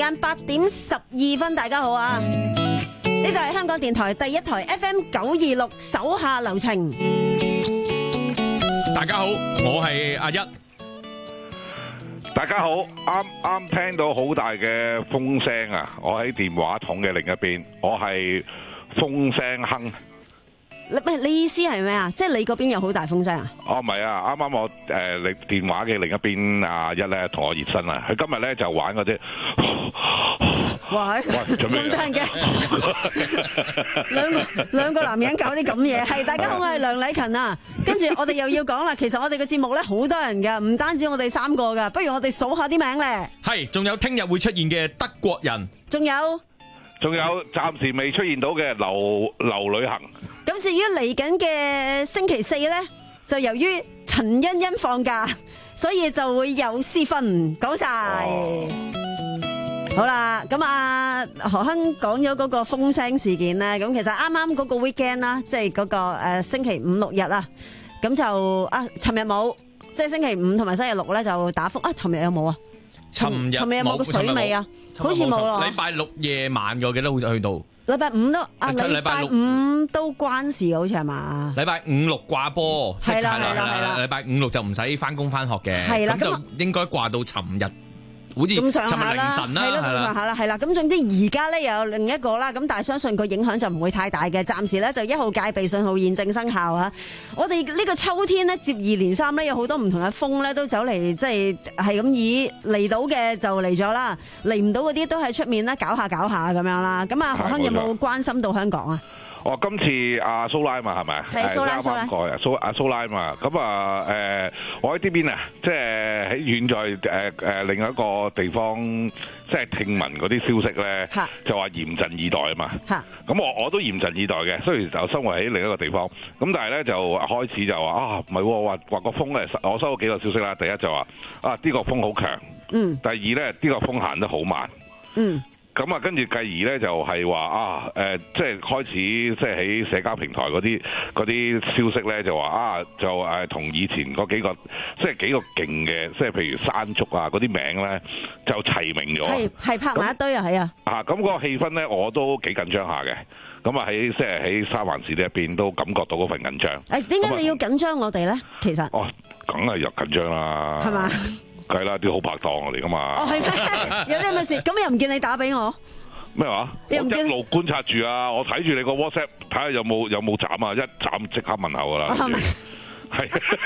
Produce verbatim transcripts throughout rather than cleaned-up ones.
間八點十二分，大家好啊！呢度係香港電台第一台 F M 九二六手下留情。 大家好，我係阿一。 大家好，啱啱聽到好大嘅風聲啊！我喺電話筒嘅另一邊，我係風聲亨。 你唔係你意思係咩啊？即係你嗰邊有好大風聲啊？ 哦，唔係啊！啱啱我誒，你、呃、電話嘅另一邊阿一咧同我熱身啊！佢今日咧就玩嗰啲， 哇！咁得人嘅，兩個兩個男人搞啲咁嘢，係大家好，我係梁禮勤啊！跟住我哋又要講啦，其實我哋嘅節目咧好多人噶，唔單止我哋三個噶，不如我哋數下啲名咧。 係，仲有聽日會出現嘅德國人， 仲有仲有暫時未出現到嘅劉劉旅行。 咁至於嚟緊嘅星期四咧，就由於陳欣欣放假，所以就會有私分講晒。哦、好啦，咁啊何亨講咗嗰個風聲事件咧，咁其實啱啱嗰個 weekend 啦，即係嗰個誒星期五六日啊，咁就啊尋日冇，即係星期五同埋星期六咧就打風啊，尋日有冇啊？ 尋日尋日有冇個水尾啊？好似冇咯。 禮拜六夜晚我記得好似去到。 禮拜五都啊，禮拜五都關事，好似係嘛？ 禮拜五六掛波， 係啦係啦係啦。 禮拜五六就唔使翻工翻學嘅， 係啦， 咁就應該掛到尋日，好似咁上下尋日凌晨啦， 係啦咁上下啦，係啦。咁總之而家咧又有另一個啦，咁但係相信個影響就唔會太大嘅。暫時咧就一號戒備信號現正生效啊！我哋呢個秋天咧接二連三咧有好多唔同嘅風咧都走嚟，即係係咁以嚟到嘅就嚟咗啦，嚟唔到嗰啲都喺出面咧搞下搞下咁樣啦。咁啊何亨有冇關心到香港啊？ 哦，今次阿蘇拉嘛係咪？ 係蘇拉蘇拉。 蘇阿蘇拉嘛，咁啊誒，我喺呢邊啊，即係喺遠在誒誒另一個地方，即係聽聞嗰啲消息咧，就話嚴陣以待啊嘛。咁我我都嚴陣以待嘅，雖然就生活喺另一個地方，咁但係咧就開始就話啊，唔係話話個風咧，我收咗幾個消息啦。第一就話啊，呢個風好強。嗯。第二咧，呢個風行得好慢。嗯。咁啊，跟住繼而咧就係話啊，誒，即係開始即係喺社交平台嗰啲嗰啲消息咧，就話啊，就誒同以前嗰幾個即係幾個勁嘅，即係譬如山竹啊嗰啲名咧，就齊名咗。係係拍埋一堆啊，係啊。啊， 咁嗰個氣氛咧，我都幾緊張下嘅。咁啊喺即係喺三藩市呢一邊都感覺到嗰份緊張。誒， 點解你要緊張我哋咧？其實哦，梗係又緊張啦。係嘛？係啦，啲好拍檔嚟噶嘛。哦，係咩？有啲咩事？咁又唔見你打俾我？咩話？我一路觀察住啊，我睇住你個 WhatsApp，睇下有冇有冇斬啊！一斬即刻問候噶啦。係。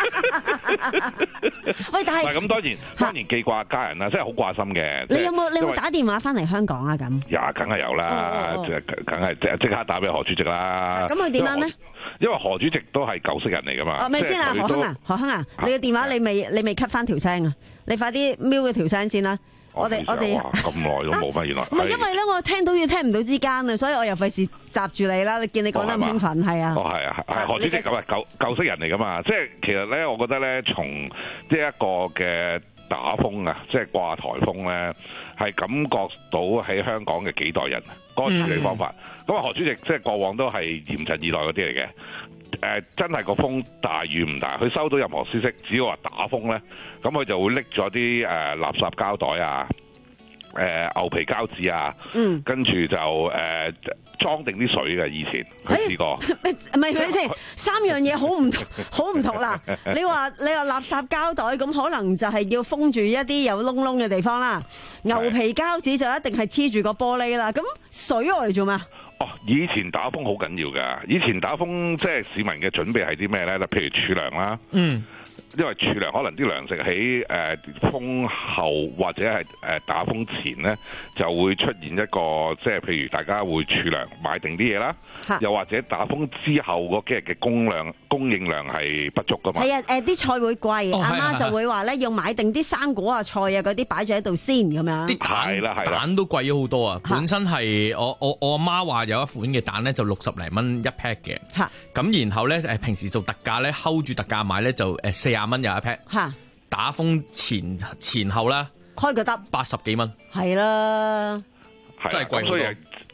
喂，但係咁當然當然記掛家人啦，真係好掛心嘅。 你有冇你有冇打電話翻嚟香港啊？咁呀，梗係有啦，梗係即即刻打俾何主席啦。 咁佢點樣咧？ 因為何主席都係舊識人嚟噶嘛。哦，咪先啊， 何亨啊，何亨啊，你嘅電話你未你未 cut 翻條聲啊？你快啲瞄嗰條聲先啦。我哋我哋咁耐都冇乜原來。 唔係因為咧，我聽到要聽唔到之間啊，所以我又費事閘住你啦。你見你講得咁興奮，係啊。哦，係啊，係何主席咁啊，舊舊識人嚟噶嘛。即係其實咧，我覺得咧，從呢一個嘅打風啊，即係掛颱風咧，係感覺到喺香港嘅幾代人嗰個處理方法。咁啊，何主席即係過往都係嚴陣以待嗰啲嚟嘅。誒、呃、真係個風大雨唔大，佢收到任何消息，只要話打風咧，咁佢就會拎咗啲誒垃圾膠袋啊，誒、呃、牛皮膠紙啊，嗯，跟住就誒、呃、裝定啲水嘅。以前佢試過，唔係咪先？三樣嘢好唔好唔同啦。你話你話垃圾膠袋咁，可能就係要封住一啲有窿窿嘅地方啦。牛皮膠紙就一定係黐住個玻璃啦。咁水我嚟做咩？哦，以前打風好緊要㗎。以前打風即係市民嘅準備係啲咩咧？譬如儲糧啦，嗯，因為儲糧可能啲糧食喺誒、呃、風後或者係誒、呃、打風前咧，就會出現一個即係譬如大家會儲糧買定啲嘢啦，又或者打風之後嗰幾日嘅供量供應量係不足㗎嘛。係啊，誒、呃、啲菜會貴，阿、哦、媽就會話咧要買定啲生果啊菜啊嗰啲擺住喺度先咁樣。啲蛋啦係啦，蛋都貴咗好多啊！本身係我我我阿媽話。有一款嘅蛋咧就六十零蚊一 pack 嘅，咁然後咧誒平時做特價咧 hold 住特價買咧就誒四廿蚊有一 pack，打風前前後啦開個得八十幾蚊，係啦，真係貴好多。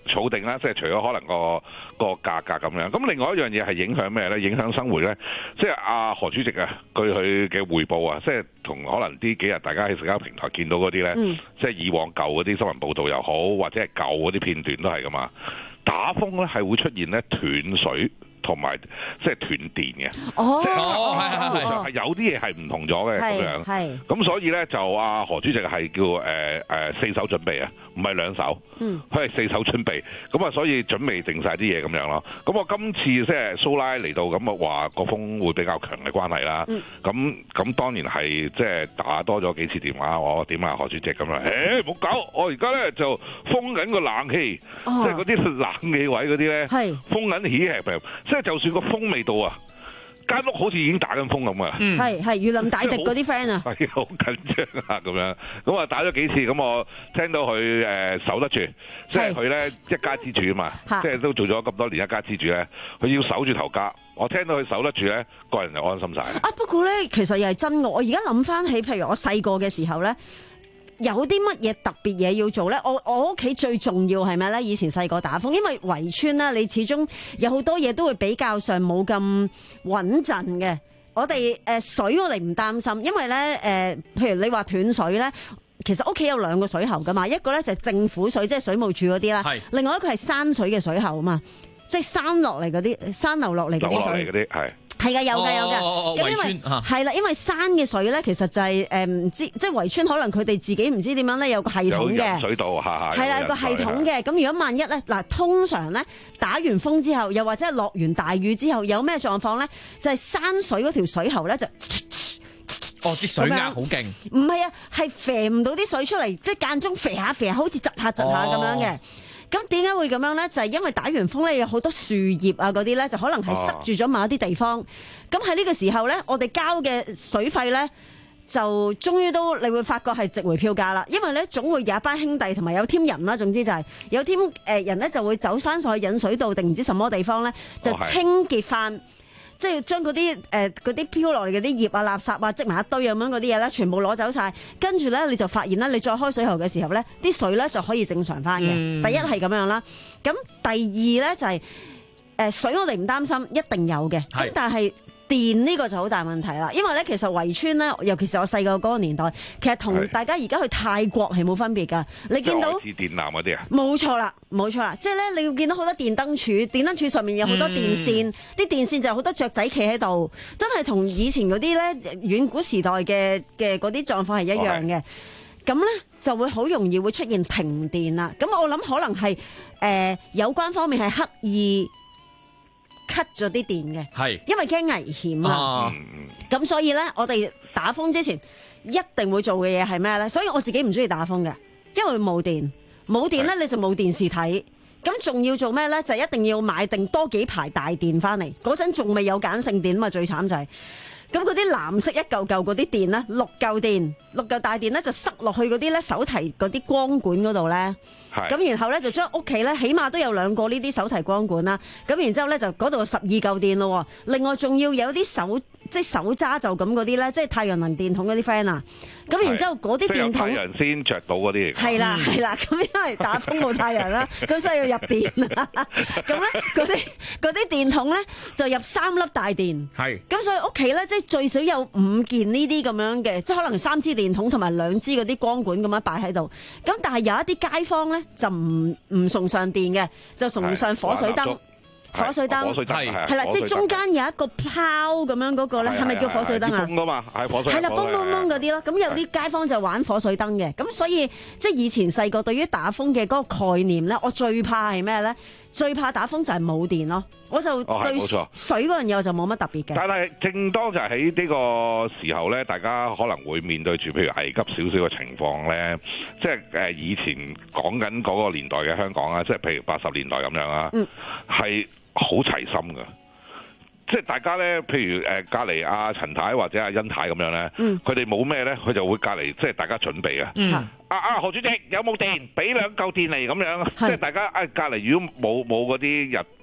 儲定啦，即係除咗可能個個價格咁樣。咁另外一樣嘢係影響咩咧？影響生活咧，即係阿何主席啊，據佢嘅彙報啊，即係同可能呢幾日大家喺社交平台見到嗰啲咧，嗯、即係以往舊嗰啲新聞報導又好，或者係舊嗰啲片段都係噶嘛。打風咧係會出現咧斷水。同埋即係斷電嘅， 哦， 即係係有啲嘢係唔同咗嘅咁樣，係咁所以咧就阿何主席係叫誒誒、呃、四手準備啊，唔係兩手，嗯，佢係四手準備，咁啊所以準備定晒啲嘢咁樣咯。咁我今次即係蘇拉嚟到咁啊話個風會比較強嘅關係啦，咁咁、嗯、當然係即係打多咗幾次電話，我點啊何主席咁樣，誒冇搞，我而家咧就封緊個冷氣，哦、即係嗰啲冷氣位嗰啲咧，係封緊起係即係就算個風未到啊，間屋好似已經打緊風咁啊！ 係係如臨大敵嗰啲 friend 啊， 係好緊張啊咁樣。咁啊打咗幾次，咁我聽到佢誒、呃、守得住，即係佢咧一家之主啊嘛，即係都做咗咁多年一家之主咧，佢要守住頭家。我聽到佢守得住咧，個人就安心晒。 啊不過咧，其實又係真嘅。我而家諗翻起，譬如我細個嘅時候咧。有啲乜嘢特別嘢要做咧？我我屋企最重要係咩咧？以前細個打風，因為圍村啦，你始終有好多嘢都會比較上冇咁穩陣嘅。我哋誒、呃、水我哋唔擔心，因為咧誒、呃，譬如你話斷水咧，其實屋企有兩個水喉噶嘛，一個咧就係政府水，即係水務署嗰啲啦，是另外一個係山水嘅水喉啊嘛，即係山落嚟嗰啲山流落嚟嗰啲水。 啲係。 係噶，有噶，有噶。 哦、 因為係啦、啊，因為山嘅水咧，其實就係誒唔知，即係圍村可能佢哋自己唔知點樣咧，有個系統嘅水道下下。係啦， 有個系統嘅。咁如果萬一咧，嗱，通常咧打完風之後，又或者係落完大雨之後，有咩狀況咧？就係、是、山水嗰條水喉咧就哦，啲水壓好勁。 唔係啊，係肥唔到啲水出嚟，即係間中肥下肥下，好似窒下窒下咁樣嘅。咁點解會咁樣咧？就係、是、因為打完風咧，有好多樹葉啊嗰啲咧，就可能係塞住咗某一啲地方。咁喺呢個時候咧，我哋交嘅水費咧，就終於都你會發覺係值回票價啦。因為咧，總會有一班兄弟同埋有 team 人啦，總之就係有 team 誒人咧，就會走翻上去引水道定唔知什麼地方咧，就清潔翻。即係將嗰啲誒嗰啲飄落嚟嗰啲葉啊、垃圾啊積埋一堆咁樣嗰啲嘢咧，全部攞走晒。跟住咧，你就發現咧，你再開水喉嘅時候咧，啲水咧就可以正常翻嘅。嗯、第一係咁樣啦，咁第二咧就係、是、誒、呃、水我哋唔擔心，一定有嘅。咁是但係電呢個就好大問題啦，因為咧其實圍村咧，尤其是我細個嗰個年代，其實同大家而家去泰國係冇分別㗎。你見到電纜嗰啲啊？ 冇錯啦，冇錯啦，即係咧你要見到好多電燈柱，電燈柱上面有好多電線，啲、嗯、電線就有好多雀仔企喺度，真係同以前嗰啲咧遠古時代嘅嘅嗰啲狀況係一樣嘅。咁咧、哦、就會好容易會出現停電啦。咁我諗可能係誒、呃、有關方面係刻意cut 咗啲電嘅，係因為驚危險啊！咁所以咧，我哋打風之前一定會做嘅嘢係咩咧？所以我自己唔中意打風嘅，因為冇電，冇電咧你就冇電視睇。咁仲要做咩咧？就一定要買定多幾排大電翻嚟。嗰陣仲未有鹼性電啊嘛，最慘就係、是。咁嗰啲藍色一嚿嚿嗰啲電咧，六嚿電，六嚿大電咧就塞落去嗰啲咧手提嗰啲光管嗰度咧。咁是然後咧就將屋企咧起碼都有兩個呢啲手提光管啦。咁然之後咧就嗰度十二嚿電咯。另外仲要有啲手即係手揸就咁嗰啲咧，即係太陽能電筒嗰啲 friend 啊。咁然之後嗰啲電筒， 太陽先着到嗰啲。係啦係啦，咁因為打風冇太陽啦，咁所以要入電啦。咁咧嗰啲嗰啲電筒咧就入三粒大電。係是。咁所以屋企咧即係最少有五件呢啲咁樣嘅，即係可能三支電筒同埋兩支嗰啲光管咁樣擺喺度。咁但係有一啲街坊咧就唔唔送上電嘅，就送上火水燈。火水燈係係啦，即係中間有一個泡咁樣嗰個咧，係咪叫火水燈啊？ 風噶嘛，係火水。係啦， 嘣嘣嘣嗰啲咯。咁有啲街坊就玩火水燈嘅，咁所以即係以前細個對於打風嘅嗰個概念咧，我最怕係咩咧？最怕打風就係冇電咯。我就對水嗰樣嘢我就冇乜特別嘅。 但係正當就係喺呢個時候咧，大家可能會面對住譬如危急少少嘅情況咧，即係誒以前講緊嗰個年代嘅香港啊，即係譬如八十年代咁樣啊，係、嗯。好齊心噶，即係大家咧，譬如誒隔離阿陳太或者阿欣太咁樣咧，佢哋冇咩咧，佢就會隔離，即係大家準備啊。嗯、啊啊何主席有冇電？俾兩嚿電嚟咁樣，是即係大家啊隔離如果冇冇嗰啲日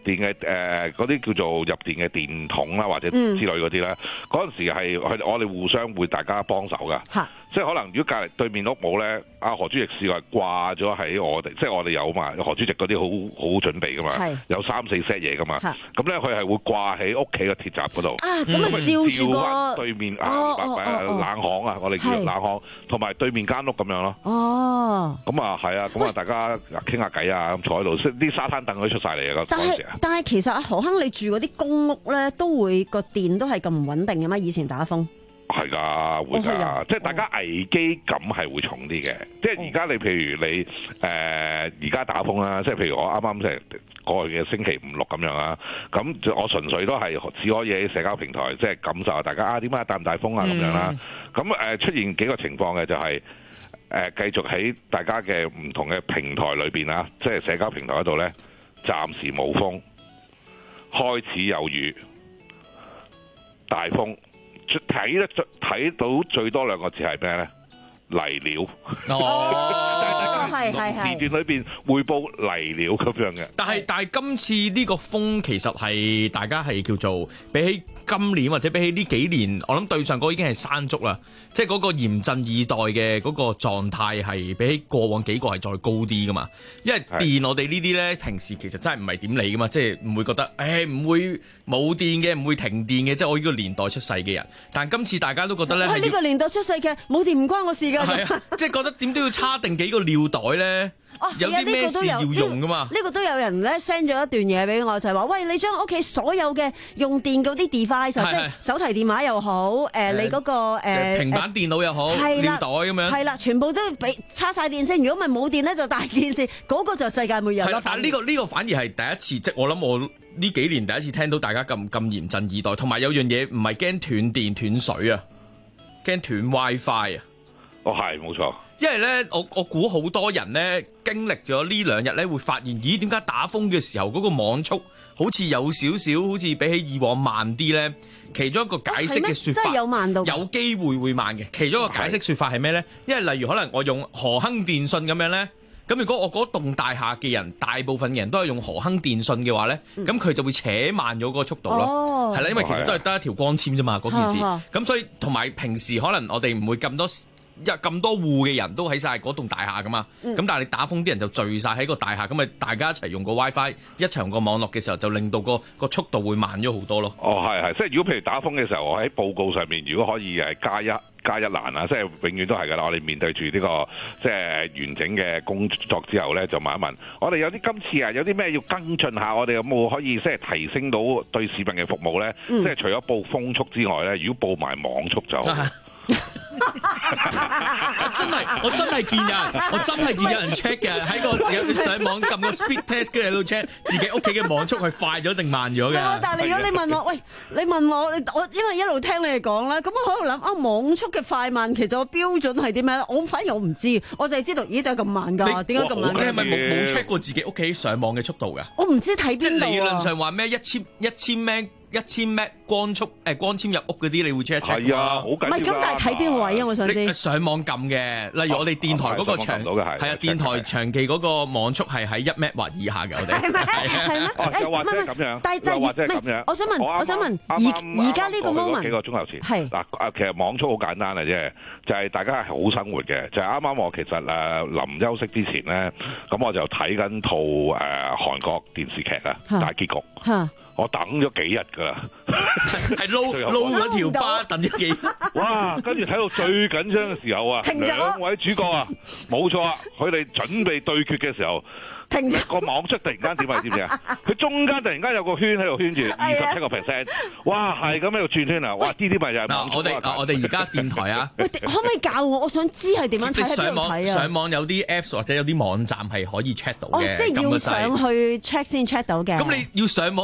電嘅誒嗰啲叫做入電嘅電筒啦，或者之類嗰啲咧，嗰陣、嗯、時係我哋互相會大家幫手噶。即係可能如果隔離對面屋冇咧，阿何主席試過掛咗喺我哋，即係我哋有嘛，何主席嗰啲好好準備噶嘛，有三四 set 嘢噶嘛，咁咧佢係會掛喺屋企嘅鐵閘嗰度，咁啊照住個對面啊冷巷啊，我哋叫冷巷，同埋對面間屋咁樣咯。哦，咁啊係啊，咁啊大家傾下偈啊，咁坐喺度，啲沙灘凳都出晒嚟啊！ 但係但係其實阿何亨，你住嗰啲公屋咧，都會個電都係咁唔穩定嘅咩？以前打風。 係㗎，會㗎，哦、即係大家危機感係會重啲嘅。哦、即係而家你譬如你誒而家打風啦，即係譬如我啱啱即係過去嘅星期五六咁樣啦，咁我純粹都係只可以喺社交平台即係感受下大家啊點解打唔打風啊咁樣啦。咁誒、嗯、出現幾個情況嘅就係、是、誒、呃、繼續喺大家嘅唔同嘅平台裏邊啊，即係社交平台嗰度咧，暫時冇風，開始有雨，大風。睇得最睇到最多兩個字係咩咧？嚟料哦，係係係片段裏邊匯報嚟料咁樣嘅。 但係但係今次呢個風其實係大家係叫做比起今年或者比起呢幾年，我諗對上嗰個已經係山竹啦，即係嗰個嚴陣以待嘅嗰個狀態係比起過往幾個係再高啲噶嘛。因為電我哋呢啲咧，平時其實真係唔係點理噶嘛，即係唔會覺得誒唔會冇電嘅，唔會停電嘅，即係我呢個年代出世嘅人。但係今次大家都覺得咧， 係呢個年代出世嘅冇電唔關我事㗎。係啊， 即係覺得點都要叉定幾個尿袋咧。哦，有啲咩事要用噶嘛？ 呢個都有人咧 send 咗一段嘢俾我，就係話：喂，你將屋企所有嘅用電嗰啲 device，即係手提電話又好，誒你嗰個誒平板電腦又好，尿袋咁樣， 係啦，全部都要俾叉晒電先。如果咪冇電咧，就大件事，嗰個就世界末日咯。 但係呢個呢個反而係第一次，即係我諗我呢幾年第一次聽到大家咁咁嚴陣以待，同埋有樣嘢唔係驚斷電斷水啊，驚斷 WiFi 啊。 哦，係冇錯。 因為咧，我我估好多人咧經歷咗呢兩日咧，會發現，咦？點解打風嘅時候嗰個網速好似有少少，好似比起以往慢啲咧？其中一個解釋嘅説法， 真係有慢到， 有機會會慢嘅。其中一個解釋説法係咩咧？因為例如可能我用何亨電訊咁樣咧，咁如果我嗰棟大廈嘅人大部分嘅人都係用何亨電訊嘅話咧，咁佢、嗯、就會扯慢咗嗰個速度咯。係啦、哦，因為其實都係得一條光纖啫嘛，嗰件事。咁所以同埋平時可能我哋唔會咁多。有咁多戶嘅人都喺晒嗰棟大廈噶嘛，咁、嗯、但係你打風啲人就聚晒喺個大廈，咁咪大家一齊用個 WiFi， 一齊用個網絡嘅時候，就令到個個速度會慢咗好多咯。 哦，係係，即係如果譬如打風嘅時候，我喺報告上面，如果可以誒加一加一欄啊，即係永遠都係噶啦。我哋面對住呢、這個即係完整嘅工作之後咧，就問一問，我哋有啲今次啊，有啲咩要跟進下？我哋有冇可以即係提升到對市民嘅服務咧？嗯、即係除咗報風速之外咧，如果報埋網速就好。 我真係我真係見人，我真係見有人 check 嘅，喺個有上網撳個 speed test 跟住喺度 check 自己屋企嘅網速係快咗定慢咗嘅。 但係如果你問我，喂，你問我，我因為一路聽你哋講啦，咁我喺度諗啊，網速嘅快慢其實個標準係點樣咧？我反而我唔知，我就係知道，咦就係咁慢㗎？點解咁慢？ 你係咪冇冇 check 過自己屋企上網嘅速度㗎？ 我唔知睇邊度啊。即係理論上話咩一千一千 Mbps 一千 Mbps 光速誒光纖入屋嗰啲，你會 check 一 check 係啊，好緊要。 唔係咁，但係睇邊個位啊？我想知。 你上網撳嘅，例如我哋電台嗰個長係啊，電台長期嗰個網速係喺一 Mbps 或以下嘅，我哋係咩？ 係咩？ 又或者係咁樣， 但但又或者係咁樣。 我想問，我想問，而而家呢個 moment 幾個鐘頭前係嗱啊，其實網速好簡單嘅啫，就係大家係好生活嘅，就係啱啱我其實誒臨休息之前咧，咁我就睇緊套誒韓國電視劇啊，大結局。我等咗幾日㗎啦， 係撈撈咗條巴等咗幾日。 哇！跟住睇到最緊張嘅時候啊，兩位主角啊，冇錯啊，佢哋準備對決嘅時候。停咗個網速突然間點啊？知唔知啊？佢中間突然間有個圈喺度圈住二十七個 percent， 哇！係咁喺度轉圈啊！哇！呢啲咪就係嗱，我哋我哋而家電台啊， 喂，可唔可以教我？我想知係點樣睇喺邊度睇啊？ 上網上網有啲 apps 或者有啲網站係可以 check 到嘅。 哦，即係要上去 check 先 check 到嘅。 咁你要上網先可以 check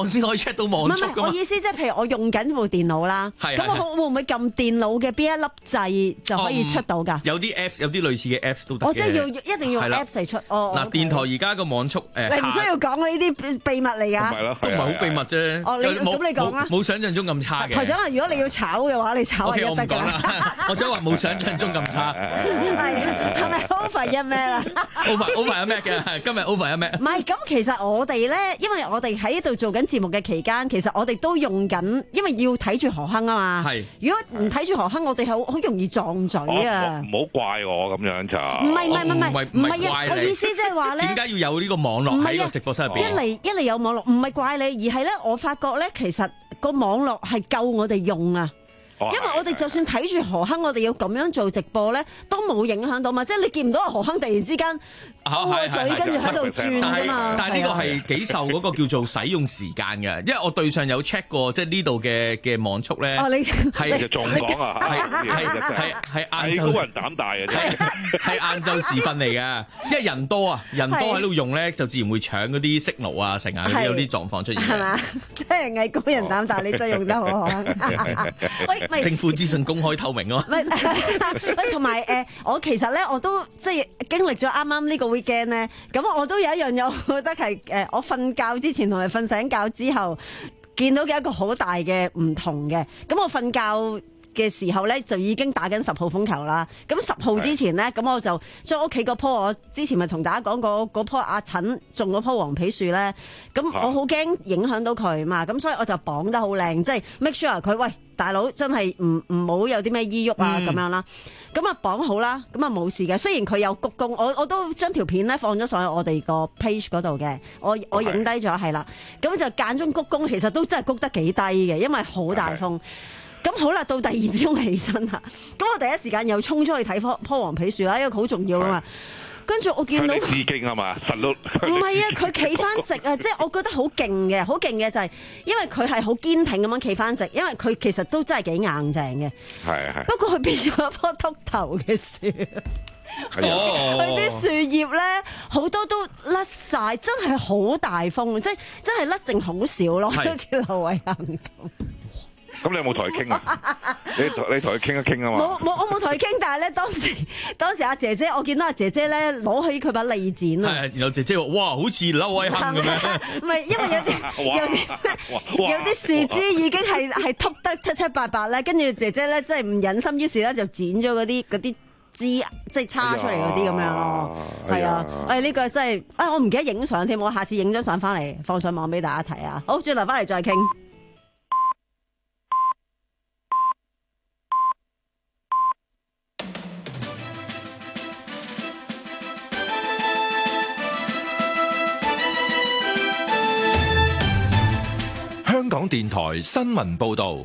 check 到網速㗎嘛。 我意思即係譬如我用緊部電腦啦，咁我會唔會撳電腦嘅邊一粒掣就可以出到㗎？ 有啲 apps 有啲類似嘅 apps 都得嘅。 我即係要一定要 apps 嚟出。 嗱，電台而家個網速誒， 你唔需要講呢啲秘密嚟㗎， 都唔係好秘密啫。 哦，你咁你講啦， 冇想象中咁差嘅。 台長話：如果你要炒嘅話，你炒係得㗎啦。 我想話冇想象中咁差。 係係咪 over 一咩啦 ？over over 一咩嘅？今日 over 一咩？ 唔係，咁其實我哋咧，因為我哋喺度做緊節目嘅期間，其實我哋都用緊，因為要睇住河坑啊嘛。係。如果唔睇住河坑，我哋好好容易撞嘴啊！ 唔好怪我咁樣就。 唔係唔係唔係唔係啊！我意思即係話咧， 點解要有呢個網絡喺個直播室入邊？ 一嚟一嚟有網絡，唔係怪你，而係咧我發覺咧，其實個網絡係夠我哋用啊。因為我哋就算睇住河坑，我哋要咁樣做直播咧，都冇影響到嘛。即係你見唔到河坑突然之間烏個嘴，跟住喺度轉㗎嘛。 但係呢個係幾受嗰個叫做使用時間嘅，因為我對上有 check 過，即係呢度嘅嘅網速咧。 哦，你係就仲講啊，係係係係晏晝。 高人膽大嘅啫， 係晏晝時分嚟嘅，因為人多啊，人多喺度用咧，就自然會搶嗰啲 signal啊，成啊，有啲狀況出現。 係嘛？即係藝高人膽大，你真係用得好好。喂， 政府資訊公開透明啊！ 喂，同埋誒，我其實咧，我都即係經歷咗啱啱呢個 weekend 咧，咁我都有一樣嘢，我覺得係誒，我瞓覺之前同埋瞓醒覺之後見到嘅一個好大嘅唔同嘅。咁我瞓覺嘅時候咧，就已經打緊十號風球啦。咁十號之前咧，咁我就將屋企嗰棵，我之前咪同大家講過嗰棵阿陳種嗰棵黃皮樹咧，咁我好驚影響到佢嘛，咁所以我就綁得好靚，即係 make sure 佢喂大佬真係唔唔好有啲咩依郁啊咁樣啦。咁啊綁好啦，咁啊冇事嘅。雖然佢有鞠躬，我我都將條片咧放咗上去我哋個 page 嗰度嘅，我我影低咗係啦。咁就間中鞠躬，其實都真係鞠得幾低嘅，因為好大風。咁好啦，到第二朝起身啦，咁我第一時間又衝出去睇棵棵黃皮樹啦，因為好重要啊嘛。跟住我見到致敬啊嘛，實碌。 唔係啊，佢企翻直啊，即係我覺得好勁嘅，好勁嘅就係因為佢係好堅挺咁樣企翻直，因為佢其實都真係幾硬淨嘅。 係係。 不過佢變咗一棵禿頭嘅樹，佢啲樹葉咧好多都甩晒，真係好大風，即係真係甩剩好少咯，好似劉偉恒咁。 咁你有冇同佢傾啊？你你同佢傾一傾啊嘛？ 冇冇，我冇同佢傾，但係咧當時當時阿姐姐，我見到阿姐姐咧攞起佢把利剪啊， 然後姐姐話：哇，好似劉偉恒咁樣。 唔係，因為有啲有啲有啲樹枝已經係係禿得七七八八咧，跟住姐姐咧真係唔忍心，於是咧就剪咗嗰啲嗰啲枝，即係叉出嚟嗰啲咁樣咯。係啊，誒呢個真係啊，我唔記得影相添，我下次影張相翻嚟放上網俾大家睇啊。好，轉頭翻嚟再傾。 香港電台新聞報道，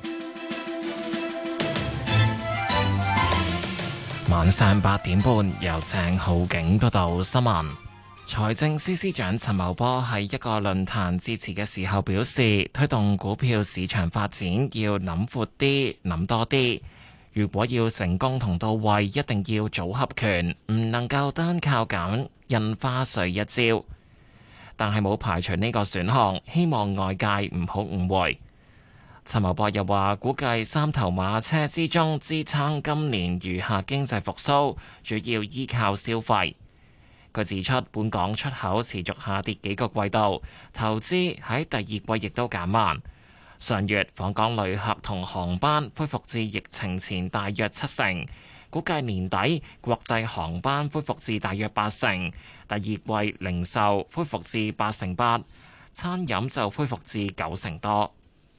晚上八點半由鄭浩景報道新聞。財政司司長陳茂波喺一個論壇致辭嘅時候表示，推動股票市場發展要諗闊啲、諗多啲。如果要成功同到位，一定要組合拳，唔能夠單靠減印花稅一招。但係冇排除呢個選項，希望外界唔好誤會。陳茂波又話，估計三頭馬車之中支撐今年餘下經濟復甦，主要依靠消費。佢指出，本港出口持續下跌幾個季度，投資喺第二季亦都減慢。上月訪港旅客同航班恢復至疫情前大約七成。估計年底國際航班恢復至大約八成，第二季零售恢復至八成八，餐飲就恢復至九成多。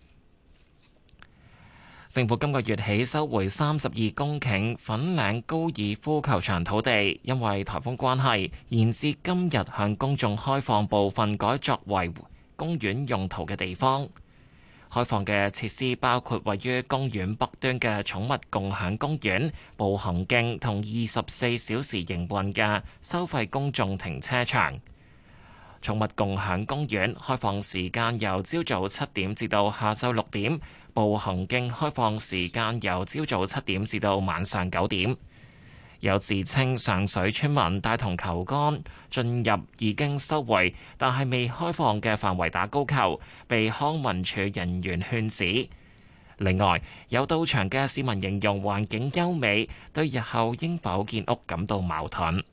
政府今個月起收回三十二公頃粉嶺高爾夫球場土地，因為颱風關係，延至今日向公眾開放部分改作為公園用途嘅地方。開放嘅設施包括位於公園北端嘅寵物共享公園、步行徑同二十四小時營運嘅收費公眾停車場。寵物共享公園開放時間由朝早七點至到下晝六點，步行徑開放時間由朝早七點至到晚上九點。 有自稱上水村民帶同球桿進入已經收回但係未開放嘅範圍打高球，被康文署人員勸止。另外，有到場嘅市民形容環境優美，對日後應否建屋感到矛盾。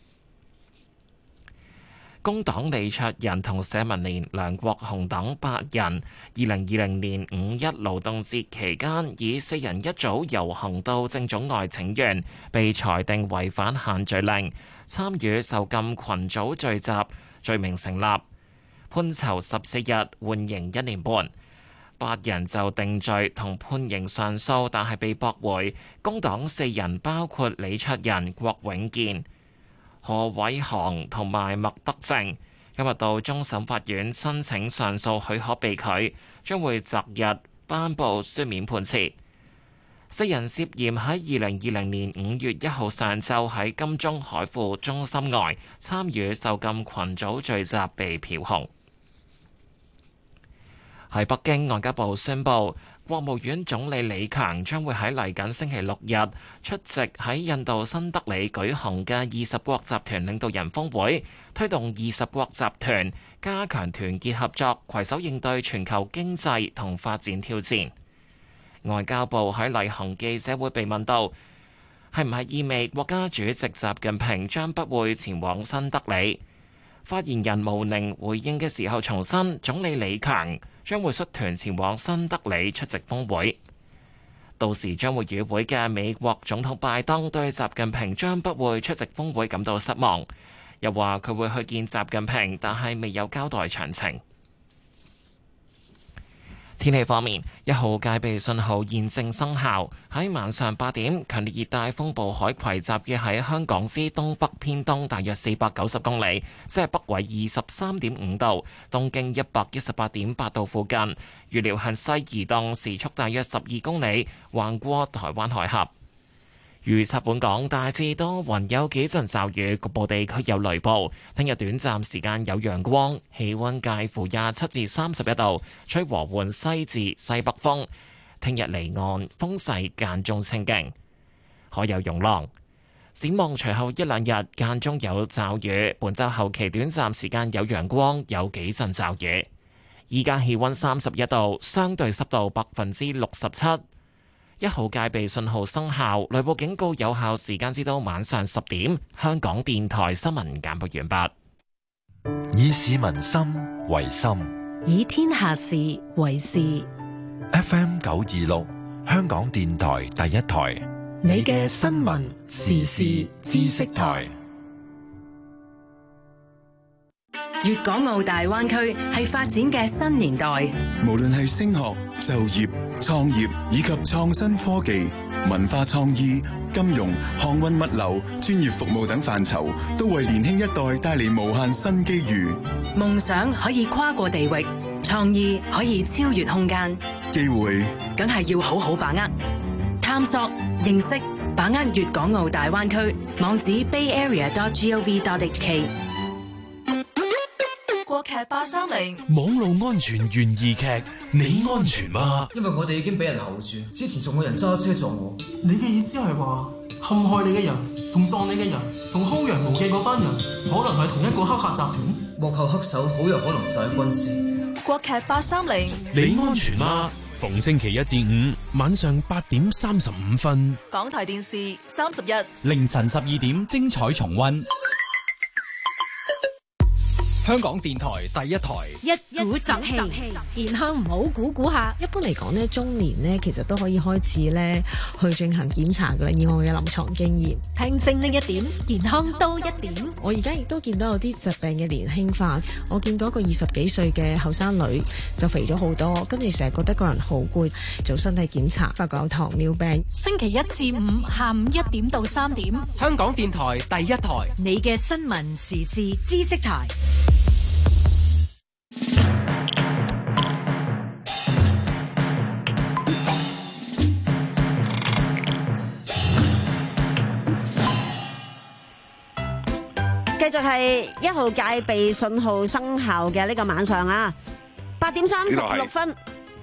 工黨李卓人同社民連梁國雄等八人，二零二零年五一勞動節期間以四人一組遊行到政總外請願，被裁定違反限聚令，參與受禁群組聚集，罪名成立，判囚十四日，緩刑一年半。八人就定罪同判刑上訴，但係被駁回。工黨四人包括李卓人、郭永健、何偉航同埋麥德正，今日到終審法院申請上訴許可被拒，將會擇日頒布書面判詞。四人涉嫌喺二零二零年五月一號上晝喺金鐘海富中心外參與受禁群組聚集被票控。喺北京，外交部宣布，國務院總理李強將會喺嚟緊星期六日出席喺印度新德里舉行嘅二十國集團領導人峰會，推動二十國集團加強團結合作，攜手應對全球經濟同發展挑戰。外交部喺例行記者會被問到，係唔係意味國家主席習近平將不會前往新德里？發言人毛寧回應嘅時候重申，總理李強將會率團前往新德里出席峰會，到時將會與會嘅美國總統拜登對習近平將不會出席峰會感到失望，又話佢會去見習近平，但係未有交代詳情。天氣方面，一號戒備信號現正生效。喺晚上八點，強烈熱帶風暴海葵集結喺香港之東北偏東大約四百九十公里，即係北緯二十三點五度，東經一百一十八點八度附近。預料向西移動，時速大約十二公里，橫過台灣海峽。預測本港大致多雲，有幾陣驟雨，局部地區有雷暴。聽日短暫時間有陽光，氣溫介乎廿七至三十一度，吹和緩西至西北風。聽日離岸風勢間中清勁，可有湧浪。展望隨後一兩日間中有驟雨，本週後期短暫時間有陽光，有幾陣驟雨。依家氣溫三十一度，相對濕度百分之六十七。一號戒備信號生效，雷暴警告有效時間至到晚上十點。香港電台新聞簡報完畢。 以市民心為心， 以天下事為事。 F M 九二六，香港電台第一台， 你嘅新聞時事知識台。 粵港澳大灣區係發展嘅新年代， 無論係升學、就業、創業以及創新科技、文化創意、金融、航運物流、專業服務等範疇，都為年輕一代帶嚟無限新機遇。 夢想可以跨過地域，創意可以超越空間， 機會梗係要好好把握。探索、認識、把握粵港澳大灣區，網址 bay area dot gov dot h k。 國劇八三零網絡安全懸疑劇，你安全嗎？ 因為我哋已經俾人候住，之前仲有人揸車撞我。你嘅意思係話陷害你嘅人同撞你嘅人同薅羊毛嘅嗰班人，可能係同一個黑客集團？幕後黑手好有可能就係軍師。 國劇八三零， 你安全嗎？逢星期一至五晚上八點三十五分， 港台電視三十一， 凌晨十二點精彩重溫。香港電台第一台， 一鼓作氣，健康唔好估估下。 一般嚟講呢，中年呢其實都可以開始咧去進行檢查噶啦。以我嘅臨床經驗， 聽清呢一點，健康多一點。 我而家亦都見到有啲疾病嘅年輕化。我見到一個二十幾歲嘅後生女就肥咗好多，跟住成日覺得個人好攰，做身體檢查發覺有糖尿病。 星期一至五下午一點到三點， 香港電台第一台， 你嘅新聞時事知識台。 繼續係一號戒備信號生效嘅呢個晚上啊，八點三十六分，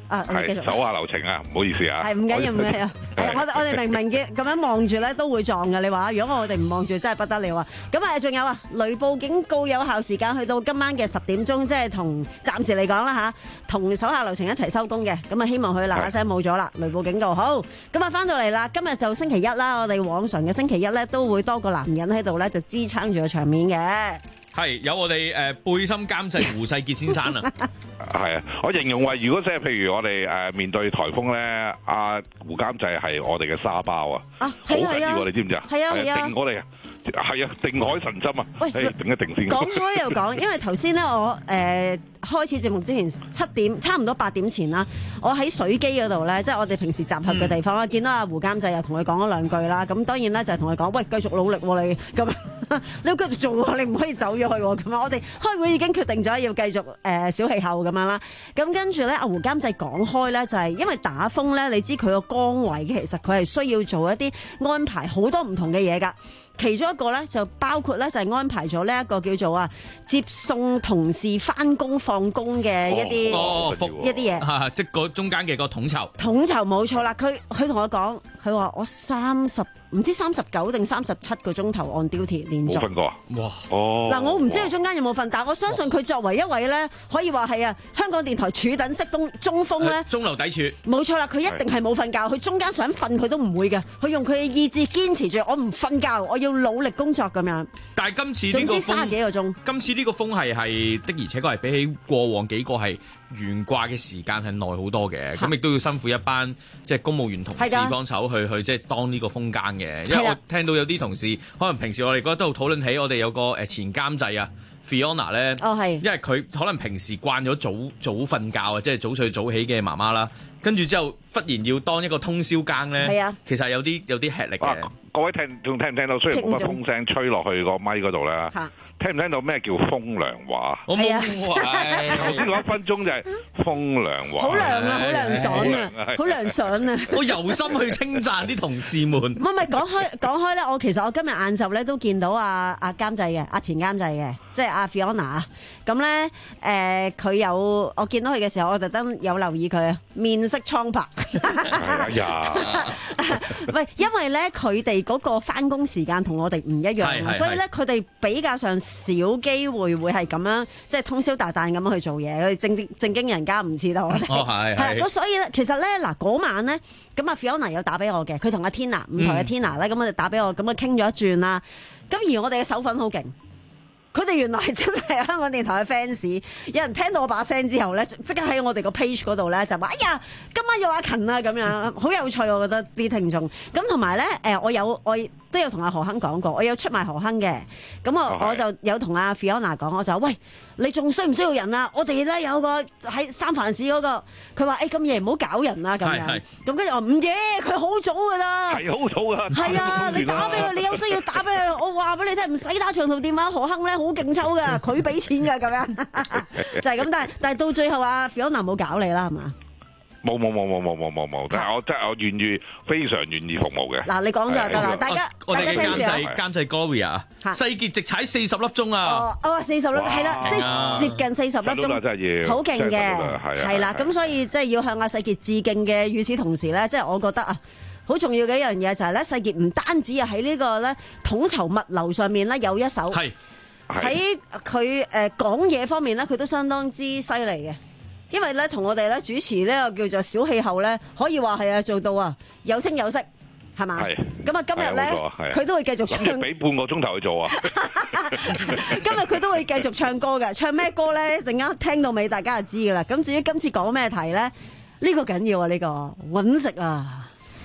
啊，我哋繼續手下留情啊，唔好意思啊。 係唔緊要唔緊要，我我哋明明嘅咁樣望住咧都會撞嘅。你話如果我哋唔望住真係不得了啊！咁啊，仲有啊，雷暴警告有效時間去到今晚嘅十點鐘，即係同暫時嚟講啦嚇，同手下留情一齊收工嘅。咁啊，希望佢嗱嗱聲冇咗啦，雷暴警告好。咁啊，翻到嚟啦，今日就星期一啦，我哋往常嘅星期一咧都會多個男人喺度咧就支撐住個場面嘅。 係有我哋誒、呃、背心監製胡世傑先生啊， 係啊，我形容為如果即係譬如我哋誒面對颱風咧，阿胡監製係我哋嘅沙包啊，好緊要啊，你知唔知啊？ 係啊係啊， 定我哋啊，係啊，定海神針啊，喂，定一定先。 講開又講，因為頭先咧我誒、呃、開始節目之前七點差唔多八點前啦，我喺水機嗰度咧，即係我哋平時集合嘅地方啦，見、嗯、到阿胡監製又同佢講咗兩句啦，咁當然咧就係同佢講，喂，繼續努力喎、啊、你咁。你要繼續做喎，你唔可以走咗去喎。咁啊，我哋開會已經決定咗要繼續誒、呃、小氣候咁樣啦。咁跟住咧，阿胡監製講開咧，就係、是、因為打風咧，你知佢個崗位其實佢係需要做一啲安排好多唔同嘅嘢㗎。其中一個咧就包括咧就係安排咗呢一個叫做啊接送同事翻工放工嘅一啲、 哦哦、 一啲嘢， 即係個中間嘅個統籌。 統籌冇錯啦，佢佢同我講，佢話我三十唔知三十九定三十七個鐘頭按 duty 連續。 冇瞓過啊！ 哇！ 哦， 嗱，我唔知佢中間有冇瞓，但我相信佢作為一位咧，可以話係啊香港電台柱躉式東中鋒咧， 中流砥柱。 冇錯啦，佢一定係冇瞓覺，佢中間想瞓佢都唔會嘅，佢用佢嘅意志堅持住，我唔瞓覺，我要努力工作咁樣。 但係今次呢個風， 總之三十幾個鐘。今次呢個風係係的而且確係比起過往幾個係懸掛嘅時間係耐好多嘅，咁亦都要辛苦一班即係公務員同事幫手去去即係當呢個風間嘅。因為我聽到有啲同事可能平時我哋覺得都討論起，我哋有個誒前監製啊 Fiona 咧， 哦係， 因為佢可能平時慣咗早早瞓覺啊，即係早睡早起嘅媽媽啦，跟住之後忽然要當一個通宵更咧，係啊，其實有啲有啲吃力嘅。 各位聽仲聽唔聽到？雖然冇乜風聲吹落去個咪嗰度咧，聽唔聽到咩叫風涼話？ 我冇啊！ 頭先嗰一分鐘就係風涼話， 好涼啊，好涼爽啊，好涼爽啊！ 我由心去稱讚啲同事們。 唔係唔係，講開講開咧，我其實我今日晏晝咧都見到阿阿監製嘅，阿前監製嘅，即係阿 Fiona。咁咧誒，佢有我見到佢嘅時候，我特登有留意佢啊，面色蒼白。 哎呀！ 喂，因為咧佢哋嗰個翻工時間同我哋唔一樣，所以咧佢哋比較上少機會會係咁樣，即係通宵達旦咁樣去做嘢。佢哋正正正經人家唔似得我哋。 哦，係係。 咁所以咧，其實咧嗱嗰晚咧，咁阿 Fiona 有打俾我嘅，佢同阿 Tina 唔同嘅 Tina 咧，咁我哋打俾我，咁啊傾咗一轉啦。咁而我哋嘅手粉好勁。佢哋原來真係香港電台嘅 fans， 有人聽到我把聲之後咧，即刻喺我哋個 page 嗰度咧就話：哎呀，今晚有阿勤啊咁樣，好有趣我覺得啲聽眾。咁同埋咧，誒我有我都有同阿何亨講過，我有出賣何亨嘅。咁我、oh, 我就有同阿 Fiona 講，我就話：喂，你仲需唔需要人啊？我哋咧有個喺三藩市嗰個，佢話：誒咁夜唔好搞人啊咁樣。咁跟住我話唔夜，佢好早㗎啦。係好早㗎。係啊， 你打俾佢，你有需要打俾佢。我話俾你聽，唔使打長途電話。何亨咧好勁抽㗎，佢俾錢㗎咁樣。就係咁，但係但係到最後啊 Fiona 冇搞你啦，係嘛？ 冇冇冇冇冇冇冇冇，但係我真係我願意非常願意服務嘅。 嗱，你講就得啦，大家我哋嘅監製監製 Gloria，世傑直踩四十粒鐘啊！ 哦哦，四十粒係啦，即係接近四十粒鐘， 真係要好勁嘅，係啦。咁所以即係要向阿世傑致敬嘅。與此同時咧，即係我覺得啊，好重要嘅一樣嘢就係咧，世傑唔單止啊喺呢個咧統籌物流上面咧有一手，係喺佢誒講嘢方面咧，佢都相當之犀利嘅。因為咧，同我哋咧主持呢個叫做小氣候咧，可以話係啊做到啊有聲有色，係嘛？係。咁啊，今日咧佢都會繼續唱。 俾半個鐘頭去做啊！ 今日佢都會繼續唱歌嘅，唱咩歌咧？陣間聽到尾，大家就知噶啦。咁至於今次講咩題咧？呢個緊要啊！呢個搵食啊！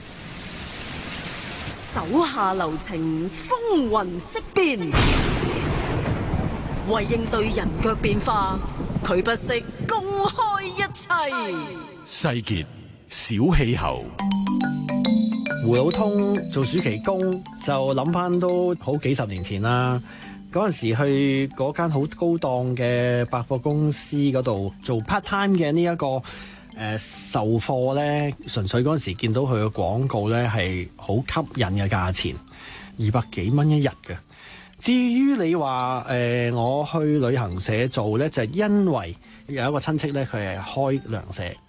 手下留情，風雲色變，為應對人腳變化。佢不惜公開一切。 世傑小氣候， 胡老通做暑期工就諗翻都好幾十年前啦。嗰陣時去嗰間好高檔嘅百貨公司嗰度做 part time 嘅呢一個誒、呃、售貨咧，純粹嗰陣時見到佢嘅廣告咧係好吸引嘅價錢，二百幾蚊一日嘅。至於你話誒、呃，我去旅行社做咧，就係、因為有一個親戚咧，佢係開糧社，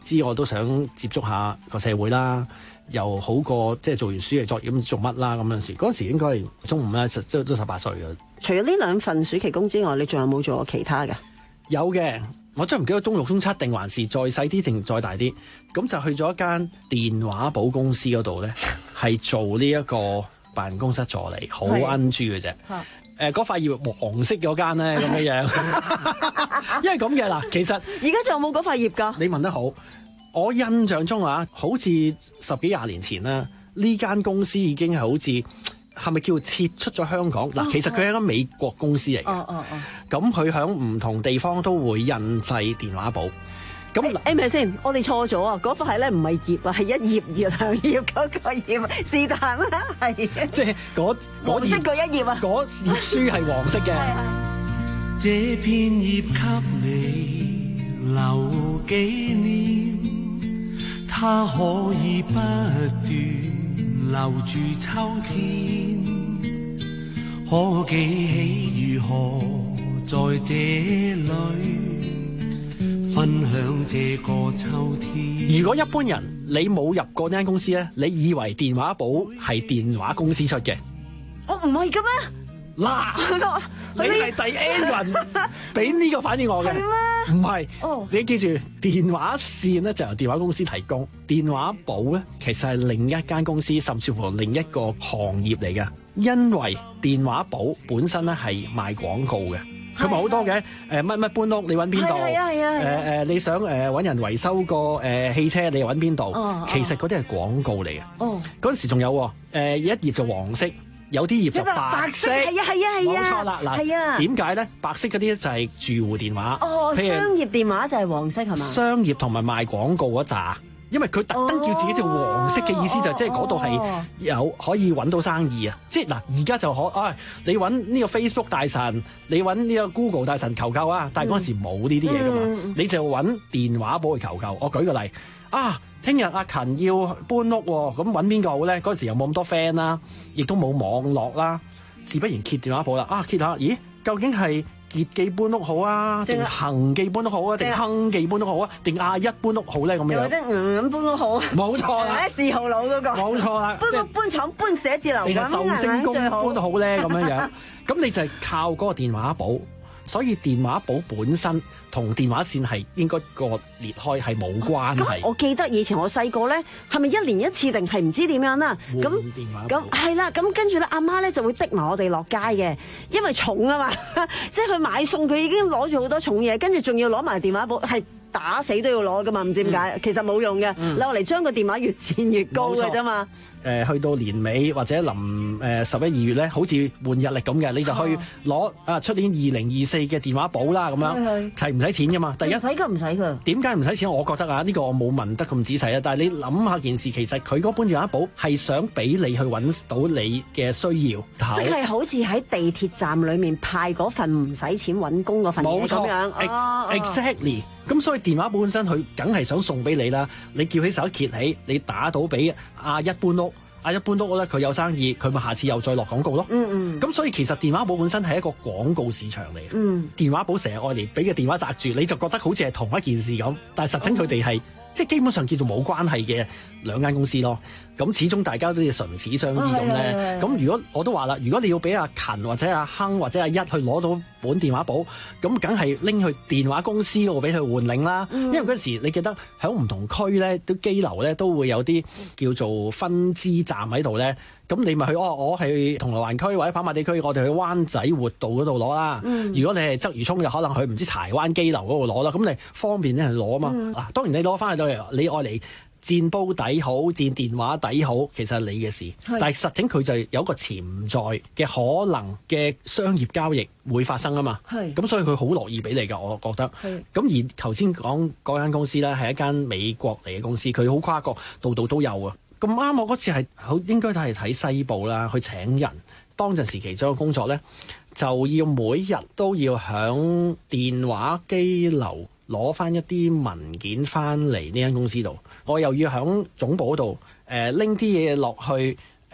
知我都想接觸下個社會啦，又好過即係做完暑期作業咁做乜啦咁樣時。嗰陣時應該係中五咧，都都十八歲嘅。 除咗呢兩份暑期工之外，你仲有冇做過其他嘅？ 有嘅，我真係唔記得中六中七定還是再細啲定再大啲，咁就去咗一間電話簿公司嗰度咧，係做呢一個辦公室助理，好奀豬嘅啫。誒嗰塊葉黃色嗰間咧咁嘅樣，因為咁嘅嗱，其實而家仲有冇嗰塊葉㗎？ 你問得好，我印象中啊，好似十幾廿年前啦，呢間公司已經係好似係咪叫撤出咗香港？嗱、哦，其實佢係一間美國公司嚟嘅。哦哦哦。咁佢喺唔同地方都會印製電話簿。咁誒咪先，我哋錯咗啊！嗰塊咧唔係葉啊，係一頁頁兩頁嗰個頁，是但啦，係。即係嗰嗰頁嗰一頁啊，嗰頁書係黃色嘅。 這片葉給你留紀念，它可以不斷留住秋天，可記起如何在這裏分享這個秋天。 如果一般人你冇入過呢間公司咧，你以為電話簿係電話公司出嘅？ 我唔係嘅咩？ 嗱，你係第 N 人俾呢個反應我嘅，係咩？唔係，哦，你記住，電話線咧就由電話公司提供，電話簿咧其實係另一間公司，甚至乎另一個行業嚟嘅。因為電話簿本身咧係賣廣告嘅。佢咪好多嘅，誒乜乜搬屋，你揾邊度？係啊係啊。誒誒、呃，你想誒揾、呃、人維修個誒、呃、汽車，你又揾邊度？哦，其實嗰啲係廣告嚟嘅。哦，嗰陣時仲有喎，誒一頁就黃色，有啲頁就白色。係啊係啊係啊。冇錯啦，嗱，係啊。點解咧？白色嗰啲就係住戶電話。哦，商業電話就係黃色係嘛？ 商業同埋賣廣告嗰扎。因為佢特登叫自己做黃色嘅意思就即係嗰度係有可以揾到生意啊！即係嗱，而家就可啊、哎，你揾呢個 Facebook 大神，你揾呢個 Google 大神求救啊！但係嗰陣時冇呢啲嘢噶嘛，嗯、你就揾電話簿去求救。我舉個例啊，聽日阿勤要搬屋喎，咁揾邊個好咧？嗰陣時又冇咁多 friend 啦，亦都冇網絡啦，自不然揭電話簿啦。啊，揭下，咦，究竟係傑記搬屋好啊，定恒記搬屋好啊，定亨記搬屋好啊，定亞一搬屋好咧？咁樣或者嗯搬屋好， 冇錯啦， 字號樓嗰個， 冇錯啦， 搬屋搬廠搬寫字樓， 定係壽星公搬好咧？咁樣樣，咁你就係靠嗰個電話簿，所以電話簿本身同電話線係應該割裂開，係冇關係。 我記得以前我細個咧，係咪一年一次定係唔知點樣啦？咁咁係啦，咁跟住咧，阿媽咧就會滴埋我哋落街嘅，因為重啊嘛，即係佢買餸，佢已經攞住好多重嘢，跟住仲要攞埋電話簿，係打死都要攞噶嘛，唔知點解，嗯、其實冇用嘅，攞嚟將個電話越墊越高嘅啫嘛。 誒、呃、去到年尾或者臨誒十一二月咧，好似換日曆咁嘅，你就去攞啊出年二零二四嘅電話簿啦，咁樣係唔使錢噶嘛？第一唔使㗎，唔使㗎。點解唔使錢？我覺得啊，呢、這個我冇問得咁仔細啊。但係你諗下件事，其實佢嗰本電話簿係想俾你去揾到你嘅需要， 即係好似喺地鐵站裡面派嗰份唔使錢揾工嗰份嘢咁樣。 冇錯 exactly。咁所以電話本身佢梗係想送俾你啦。你叫起手揭起，你打到俾阿一搬屋，阿一搬屋咧佢有生意，佢咪下次又再落廣告咯。嗯嗯。咁所以其實電話簿本身係一個廣告市場嚟嘅。嗯。電話簿成日愛嚟俾個電話擲住，你就覺得好似係同一件事咁，但係實情佢哋係即係基本上叫做冇關係嘅兩間公司咯。咁始終大家都要唇齒相依咁咧。咁、哦、如果我都話啦，如果你要俾阿勤或者阿亨或者阿一去攞到本電話簿，咁梗係拎去電話公司度俾佢換領啦。嗯、因為嗰時你記得喺唔同區咧，都機樓咧都會有啲叫做分支站喺度咧。咁你咪去哦，我係銅鑼灣區或者跑馬地區，我哋去灣仔活道嗰度攞啦。嗯、如果你係鰂魚涌，就可能去唔知柴灣機樓嗰度攞啦。咁你方便咧係攞啊嘛。嗱、嗯，當然你攞翻去到嚟，你愛嚟佔煲底好，佔電話底好，其實係你嘅事。但係實情佢就有一個潛在嘅可能嘅商業交易會發生啊嘛。咁所以佢好樂意俾你㗎，我覺得。咁而頭先講嗰間公司咧係一間美國嚟嘅公司，佢好跨國，度度都有啊。咁啱我嗰次係好應該都係睇西部啦，去請人。當陣時其中嘅工作咧，就要每日都要響電話機樓攞翻一啲文件翻嚟呢間公司度。我又要響總部嗰度誒拎啲嘢落去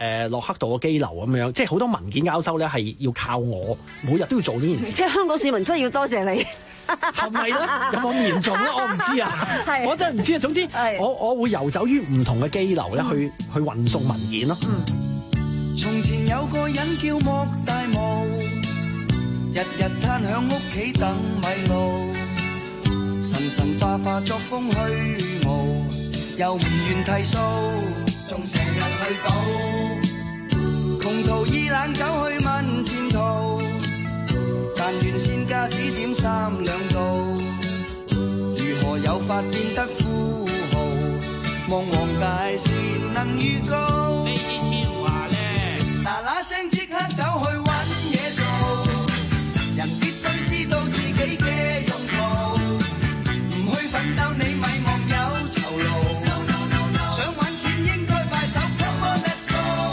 誒駱克道嘅羈留咁樣，即係好多文件交收咧係要靠我，每日都要做呢件事。 即係香港市民真係要多謝你。 係咪咧？有冇咁嚴重咧？我唔知啊，我真係唔知啊。總之，我我會遊走於唔同嘅羈流咧，去去運送文件咯。 從前有個人叫莫大毛，日日攤響屋企等米路，神神化化作風虛無，又唔願剃鬚，仲成日去賭，窮途意冷走去問前途。但願仙家指點三兩道，如何有法變得富豪？望黃大仙能預告。呢啲笑話咧，嗱嗱聲即刻走去揾嘢做，人必須知道自己嘅用途，唔去奮鬥你咪莫有酬勞。No, no, no, no. 想揾錢應該快手 ，Come on let's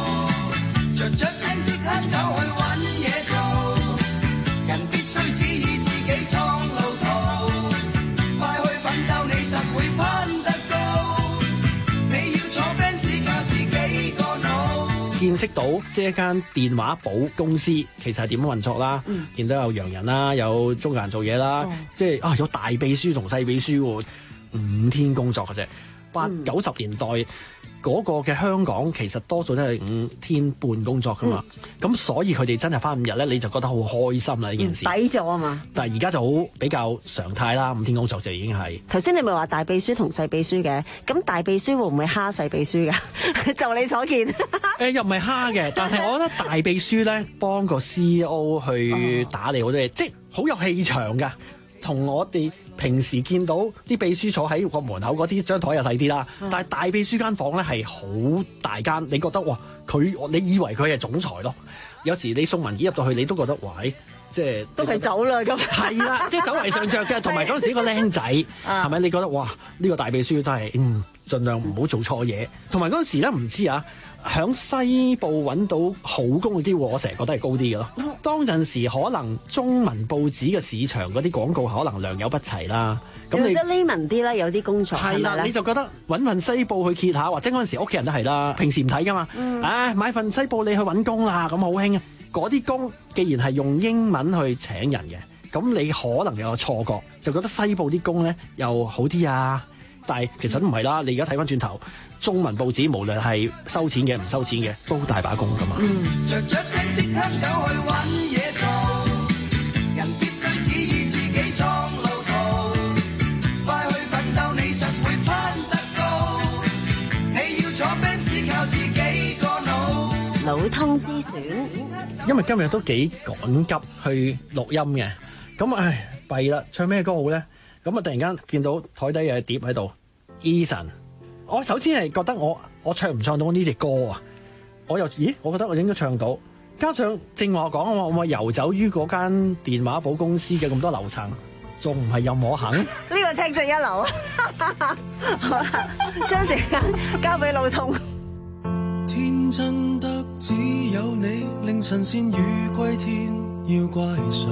go， 着着聲即刻走去揾嘢做。人必須指意自己創路途，快去奮鬥，你實會攀得高。你要坐 Benz 靠自己個腦。 見識到即係一間電話簿公司其實係點樣運作啦，嗯、見到有洋人啦，有中國人做嘢啦，嗯、即係啊有大秘書同細秘書喎，五天工作嘅啫。八九十年代嗰個嘅香港其實多數都係五天半工作噶嘛，咁、嗯、所以佢哋真係翻五日咧，你就覺得好開心啦呢件事。 抵咗啊嘛！ 但係而家就好比較常態啦，五天工作就已經係。 頭先你咪話大秘書同細秘書嘅，咁大秘書會唔會蝦細秘書噶？就你所見。誒、 呃、又唔係蝦嘅，但係我覺得大秘書咧幫個 C E O 去打理好多嘢，哦、即係好有氣場噶。同我哋平時見到啲秘書坐喺個門口嗰啲張台又細啲啦，嗯、但係大秘書間房咧係好大間，你覺得哇佢你以為佢係總裁咯？有時你送文件入到去，你都覺得喂，即係都係走啦咁。 係啦，即係走為上着嘅，同埋嗰陣時個僆仔係咪？你覺得哇呢、呢個大秘書都係嗯盡量唔好做錯嘢，同埋嗰陣時咧唔知啊。響西部揾到好工嘅機會，我成日覺得係高啲嘅咯。當陣時可能中文報紙嘅市場嗰啲廣告可能良莠不齊啦。咁你即係 layman 啲啦，有啲工作係啦，你就覺得揾份西報去揭下，或者嗰陣時屋企人都係啦，平時唔睇噶嘛。嗯、唉，買份西報你去揾工啦，咁好興啊！嗰啲工既然係用英文去請人嘅，咁你可能有個錯覺，就覺得西報啲工咧又好啲啊。但係其實都唔係啦，你而家睇翻轉頭，中文報紙無論係收錢嘅唔收錢嘅，都大把工噶嘛。着着聲即刻走去揾嘢做，人必須指意自己創路途，快去奮鬥，你實會攀得高。你要坐 Benz 靠自己個腦。 老通之選， 因為今日都幾趕急去錄音嘅，咁唉弊啦，唱咩歌好咧？咁啊突然間見到台底有碟喺度 Eason。我首先係覺得我我唱唔唱到呢隻歌啊？我又咦？我覺得我應該唱到。加上正話講啊嘛，我咪遊走於嗰間電話簿公司嘅咁多樓層，仲唔係任我行？呢個聽盡一流。好啦，將時間交俾老通。 天真得只有你，令神仙魚歸天，要怪誰？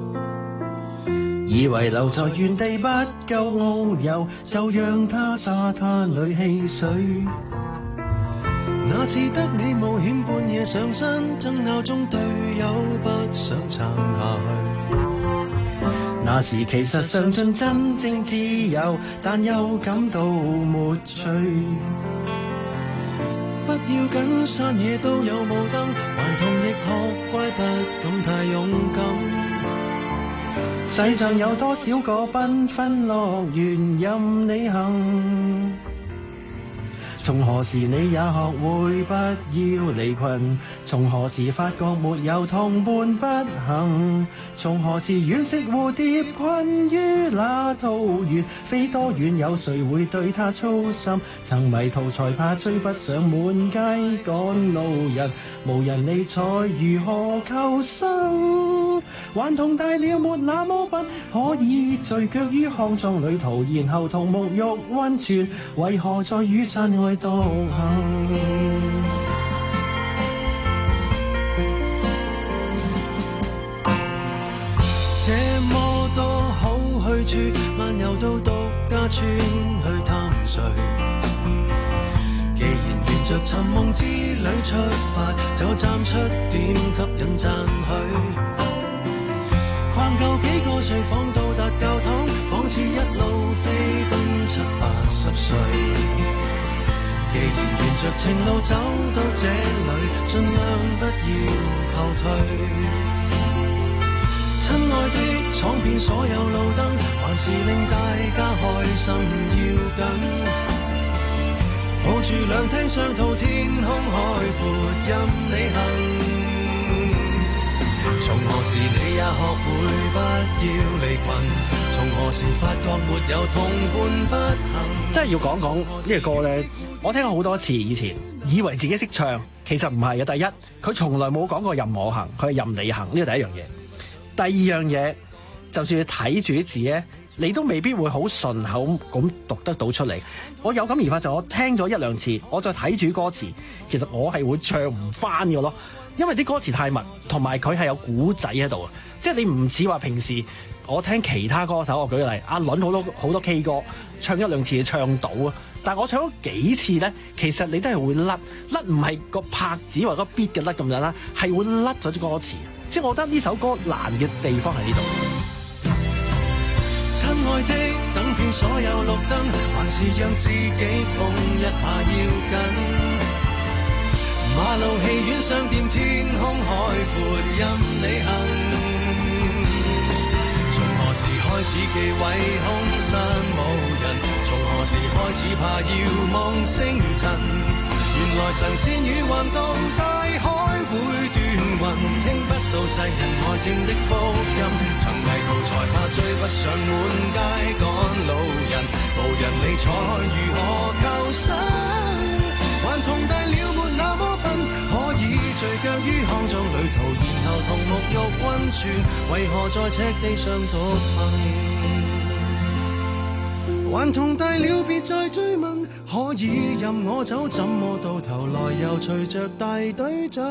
以為留在原地不夠遨遊，就讓他沙灘裏戲水。 那次得你冒險半夜上山，爭拗中隊友不想撐下去。 那時其實嘗盡真正自由，但又感到沒趣。 不要緊，山野都有霧燈，頑童亦學乖，不敢太勇敢。 世上有多少個繽紛樂園任你行？從何時你也學會不要離群？從何時發覺沒有同伴不行？從何時惋惜蝴蝶困於那桃源？飛多遠有誰會對它操心？曾迷途才怕追不上滿街趕路人，無人理睬如何求生？頑童大了沒那麼笨，可以聚腳於康莊旅途，然後同沐浴溫泉，為何在雨傘外獨行？ 這麼多好去處，漫遊到獨家村去探誰？既然緣着尋夢之旅出發，就站出點吸引讚許。逛夠幾個睡房到達教堂，仿似一路飛奔七八十歲。既然沿着情路走到這裏，盡量不要後退。親愛的，闖遍所有路燈，還是令大家開心要緊。抱住兩廳雙套，天空海闊任你行。從何時你也學會不要離群？從何時發覺沒有同伴不行？ 真係要講講呢個歌咧，我聽過好多次，以前以為自己識唱，其實唔係嘅。第一，佢從來冇講過任我行，佢係任你行，呢個第一樣嘢。第二樣嘢，就算你睇住啲字咧，你都未必會好順口咁讀得到出嚟。我有感而發就我聽咗一兩次，我再睇住歌詞，其實我係會唱唔翻嘅咯，因為啲歌詞太密，同埋佢係有古仔喺度啊！即係你唔似話平時我聽其他歌手，我舉個例，阿倫好多好多 K 歌，唱一兩次就唱到啊！但係我唱咗幾次咧，其實你都係會甩甩，唔係個拍子或者個 beat 嘅甩咁樣啦，係會甩咗啲歌詞。即係我覺得呢首歌難嘅地方喺呢度。 親愛的，等遍所有綠燈，還是讓自己瘋一下要緊。馬路、戲院、商店、天空海闊任你行。從何時開始忌諱空山無人？從何時開始怕遙望星塵？原來神仙魚橫渡大海會斷魂，聽不到世人愛聽的福音。曾迷途才怕追不上滿街趕路人，無人理睬如何求生？還同大了沒那麼笨，可以聚腳於康莊旅途，然後同沐浴溫泉，為何在赤地上獨行？還同大了別再追問，可以任我走，怎麼到頭來又隨着大隊走？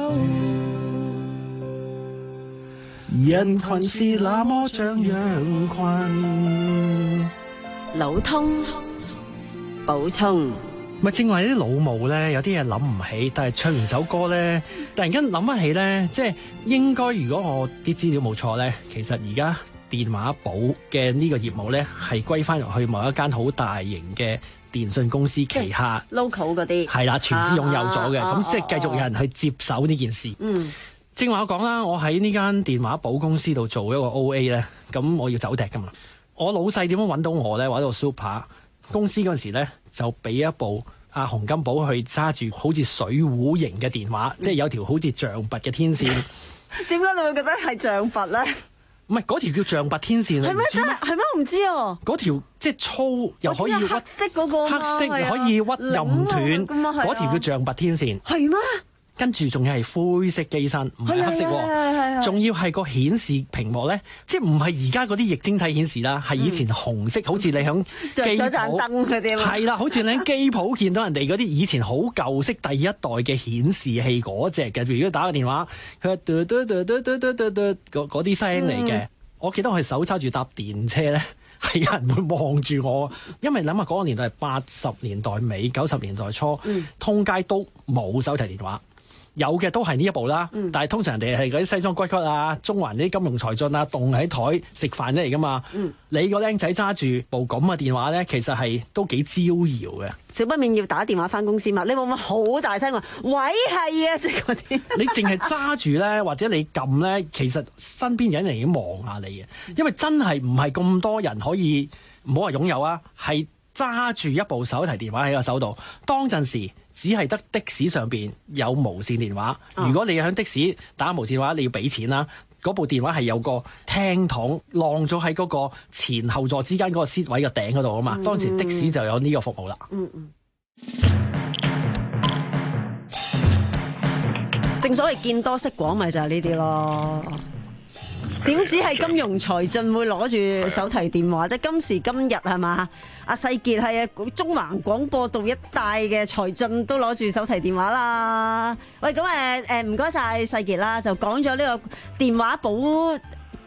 人群是那麼像羊群。 老通補充。 咪正話啲老母咧，有啲嘢諗唔起，但係唱完首歌咧，突然間諗翻起咧，即係應該如果我啲資料冇錯咧，其實而家電話簿嘅呢個業務咧，係歸翻入去某一間好大型嘅電信公司旗下 local 嗰啲， 係啦，全資擁有咗嘅，咁、啊、即係繼續有人去接手呢件事。嗯，正話我講啦，我喺呢間電話簿公司度做一個 O A 咧，咁我要走趯噶嘛。我老細點樣揾到我咧？揾到 Super 公司嗰陣時咧，就俾一部阿洪金寶去揸住好似水壺型嘅電話，嗯、即係有條好似象拔嘅天線。 點解你會覺得係象拔咧？ 唔係嗰條叫象拔天線， 係咩真係？係咩？我唔知哦。 嗰條即係粗又可以屈， 黑色嗰個， 黑色又可以屈又唔斷，嗰條叫象拔天線。 係咩？ 跟住仲要係灰色機身，唔係黑色喎。仲要係個顯示屏幕咧，即係唔係而家嗰啲液晶體顯示啦，係以前紅色，嗯、好似你響機鋪嗰啲係啦，好似你喺機鋪見到人哋嗰啲以前好舊式第一代嘅顯示器嗰隻嘅。如果打個電話，佢嘟嘟嘟嘟嘟嘟嘟嘟嗰啲聲嚟嘅。我記得我係手揸住搭電車咧，係有人會望住我，因為諗下嗰個年代係八十年代尾九十年代初，嗯、通街都冇手提電話。有嘅都係呢一部啦，嗯、但係通常人哋係嗰啲西裝骨骨啊、中環啲金融才俊啊，棟喺台食飯嚟噶嘛。嗯、你個僆仔揸住部咁嘅電話咧，其實係都幾招搖嘅。 少不免要打電話翻公司嘛？你會唔會好大聲話？喂，係啊，即係嗰啲。 你淨係揸住咧，或者你撳咧，其實身邊人已經望下你嘅，因為真係唔係咁多人可以唔好話擁有啊，係揸住一部手提電話喺個手度，當陣時。只係得的士上邊有無線電話，哦、如果你喺的士打無線電話，你要俾錢啦。嗰部電話係有個聽筒晾咗喺嗰個前後座之間嗰個 seat 位嘅頂嗰度啊嘛。嗯、當時的士就有呢個服務啦。嗯嗯。 正所謂見多識廣，咪就係呢啲咯。點知係金融才俊會攞住手提電話啫？今時今日係嘛？阿世傑係啊，中環廣播道一帶嘅才俊都攞住手提電話啦。喂，咁誒誒，唔該晒世傑啦，就講咗呢個電話簿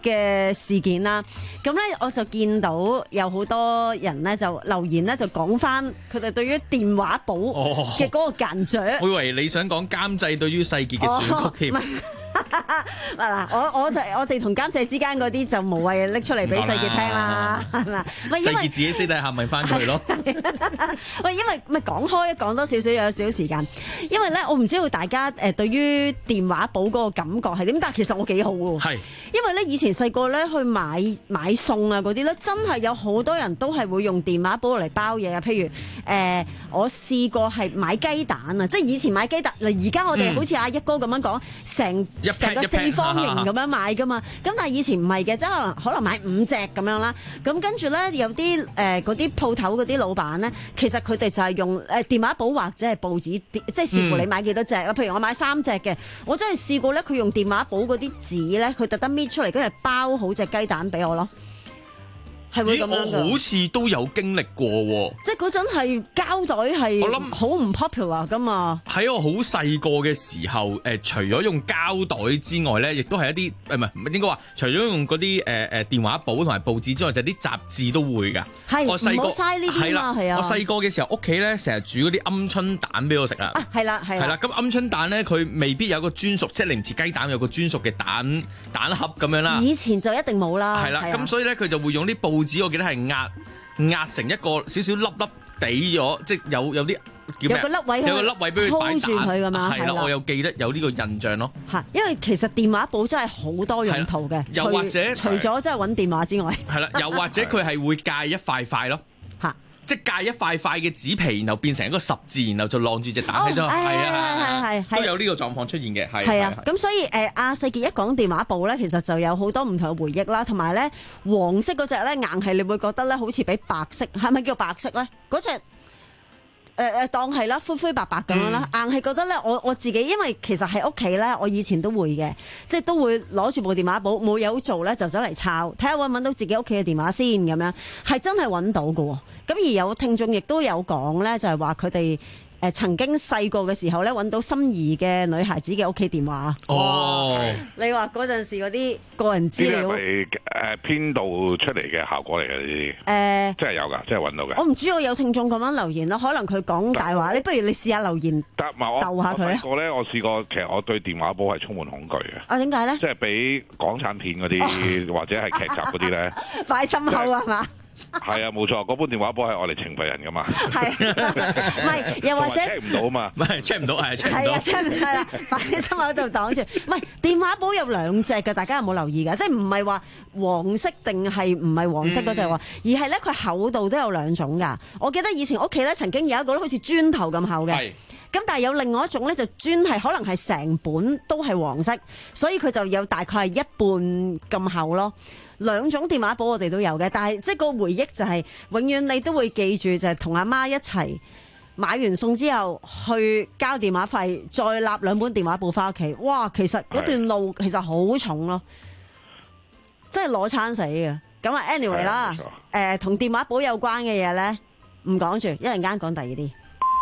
嘅事件啦。咁咧我就見到有好多人咧就留言咧就講翻佢哋對於電話簿嘅嗰個間著。 我以為你想講監製對於世傑嘅選曲添。 嗱，我我我哋同監製之間嗰啲就無謂拎出嚟俾世傑聽啦，係咪？ 世傑自己私底下問翻佢咯。 喂，因為咪講開講多少少有少少時間，因為咧我唔知道大家誒對於電話簿嗰個感覺係點，但係其實我幾好喎。係，因為咧以前細個咧去買買餸啊嗰啲咧，真係有好多人都係會用電話簿嚟包嘢啊。譬如誒、呃，我試過係買雞蛋啊，即係以前買雞蛋嗱，而家我哋好似阿一哥咁樣講成。成個四方形咁樣買噶嘛，咁但係以前唔係嘅，即係可能可能買五隻咁樣啦。咁跟住咧，有啲誒嗰啲鋪頭嗰啲老闆咧，其實佢哋就係用誒電話簿或者係報紙，即係視乎你買幾多隻啦。譬如我買三隻嘅，我真係試過咧，佢用電話簿嗰啲紙咧，佢特登搣出嚟，跟住包好隻雞蛋俾我咯。係會咁樣㗎？ 我好似都有經歷過喎。即係嗰陣係膠袋係，我諗好唔 popular 㗎嘛。 喺我好細個嘅時候，誒、呃、除咗用膠袋之外咧，亦都係一啲誒唔係唔係應該話，除咗用嗰啲誒誒電話簿同埋報紙之外，就係、是、啲雜誌都會㗎。係，我細個嘥呢啲嘛，係啊。我細個嘅時候，屋企咧成日煮嗰啲鵪鶉蛋俾我食啊。啊，係啦，係啦。係啦，咁鵪鶉蛋咧，佢未必有個專屬，即係你唔似雞蛋有個專屬嘅蛋蛋盒咁樣啦。 以前就一定冇啦。 係啦，咁所以咧佢就會用啲報紙，我記得係壓壓成一個少少粒粒地咗，即係有有啲叫咩？ 有個粒位， 有個粒位俾佢擺蛋。 hold 住佢㗎嘛。 係啦，我又記得有呢個印象咯。 嚇，因為其實電話簿真係好多用途嘅， 又或者除咗真係揾電話之外， 係啦，又或者佢係會界一塊塊咯。嚇，即係界一塊塊嘅紙皮，然後變成一個十字，然後就晾住隻蛋喺度。係啊，係係係，都有呢個狀況出現嘅。係。係啊，咁所以誒，阿世傑一講電話簿咧，其實就有好多唔同嘅回憶啦，同埋咧黃色嗰隻咧，硬係你會覺得咧，好似比白色，係咪叫白色咧？嗰隻。誒誒、呃，當係啦，灰灰白白咁樣啦，嗯、硬係覺得咧，我我自己，因為其實喺屋企咧，我以前都會嘅，即係都會攞住部電話簿，冇嘢好做咧，就走嚟抄，睇下搵唔搵到自己屋企嘅電話先咁樣，係真係搵到㗎。咁而有聽眾亦都有講咧，就係話佢哋。誒曾經細個嘅時候咧，揾到心儀嘅女孩子嘅屋企電話。哦，你話嗰陣時嗰啲個人資料係誒編導出嚟嘅效果嚟嘅呢啲。誒， 呃、 真係有㗎，真係揾到嘅。 我唔知我有聽眾咁樣留言咯，可能佢講大話。你不如你試下留言， 得嘛？我鬥下佢啊！ 我試過咧，我試過，其實我對電話簿係充滿恐懼嘅。 啊，點解咧？ 即係比港產片嗰啲、哦、或者係劇集嗰啲咧， 擺心口啊嘛。 係啊，冇錯，嗰本電話簿係我嚟懲罰人噶嘛。係， 唔係又或者 check 唔到啊嘛， 唔係 check 唔到係 check 唔到。 係啊 check 唔到啦，擺喺心口度擋住。唔係電話簿有兩隻嘅，大家有冇留意㗎？即係唔係話黃色定係唔係黃色嗰隻喎？嗯、而係咧佢厚度都有兩種㗎。我記得以前屋企咧曾經有一個咧好似磚頭咁厚嘅。係。咁但係有另外一種咧，就專係可能係成本都係黃色，所以佢就有大概係一半咁厚咯。兩種電話簿我哋都有嘅，但係即係個回憶就係、是、永遠你都會記住，就係同阿媽一齊買完餸之後去交電話費，再立兩本電話簿翻屋企。哇！其實嗰段路其實好重咯，真係攞餐死嘅。咁啊，anyway 啦，誒同、呃、電話簿有關嘅嘢咧，唔講住，一陣間講第二啲。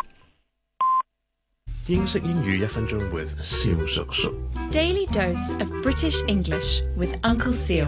英式英語一分鐘 with 蕭叔叔。 Daily dose of British English with Uncle Seal。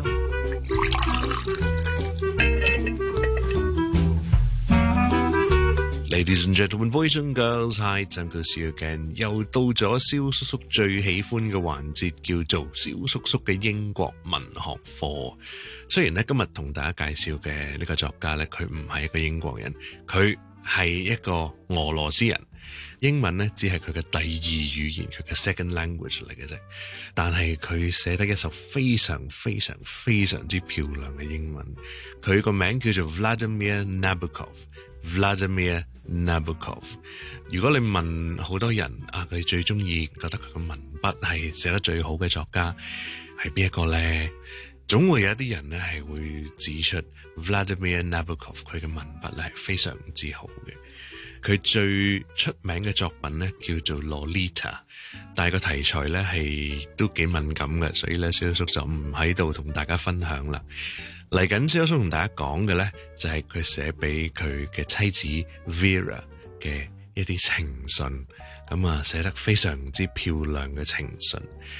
Ladies and gentlemen, boys and girls, hi, it's Uncle Seal again。又到咗蕭叔叔最喜歡嘅環節，叫做蕭叔叔嘅英國文學課。雖然咧今日同大家介紹嘅呢個作家咧，佢唔係一個英國人，佢係一個俄羅斯人。英文咧只係佢嘅第二語言，佢嘅 second language 嚟嘅啫。但係佢寫得一首非常非常非常之漂亮嘅英文。佢個名叫做 Vladimir Nabokov。Vladimir Nabokov。如果你問好多人啊，佢最中意覺得佢嘅文筆係寫得最好嘅作家係邊一個咧？總會有一啲人咧係會指出 Vladimir Nabokov 佢嘅文筆咧係非常之好嘅。佢最出名嘅作品咧叫做 Lolita， 但係個題材咧係都幾敏感嘅，所以咧蕭叔就唔喺度同大家分享啦。嚟緊蕭叔同大家講嘅咧就係佢寫俾佢嘅妻子 Vera 嘅一啲情信，咁啊寫得非常之漂亮嘅情信。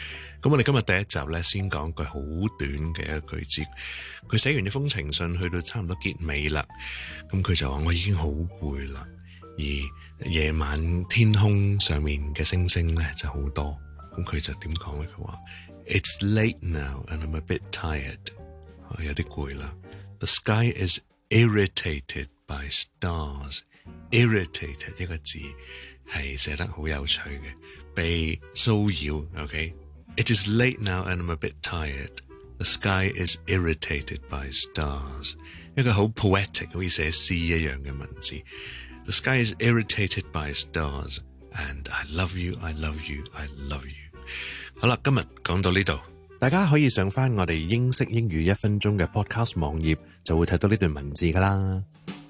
咁我哋今日第一集咧，先講句好短嘅一個句子。佢寫完呢封情信，去到差唔多結尾啦。咁佢就話：我已經好攰啦，而夜晚天空上面嘅星星咧就好多。咁佢就點講咧？佢話：It's late now and I'm a bit tired。有啲攰啦。The sky is irritated by stars。irritated 一個字係寫得好有趣嘅，被騷擾。OK。It is late now and I'm a bit tired. The sky is irritated by stars. 一個好 poetic 好似寫詩一樣嘅文字。The sky is irritated by stars and I love you, I love you, I love you. 好啦，今日講到呢度，大家可以上返我哋英式英語一分鐘嘅 podcast 網頁，就會睇到呢段文字㗎啦。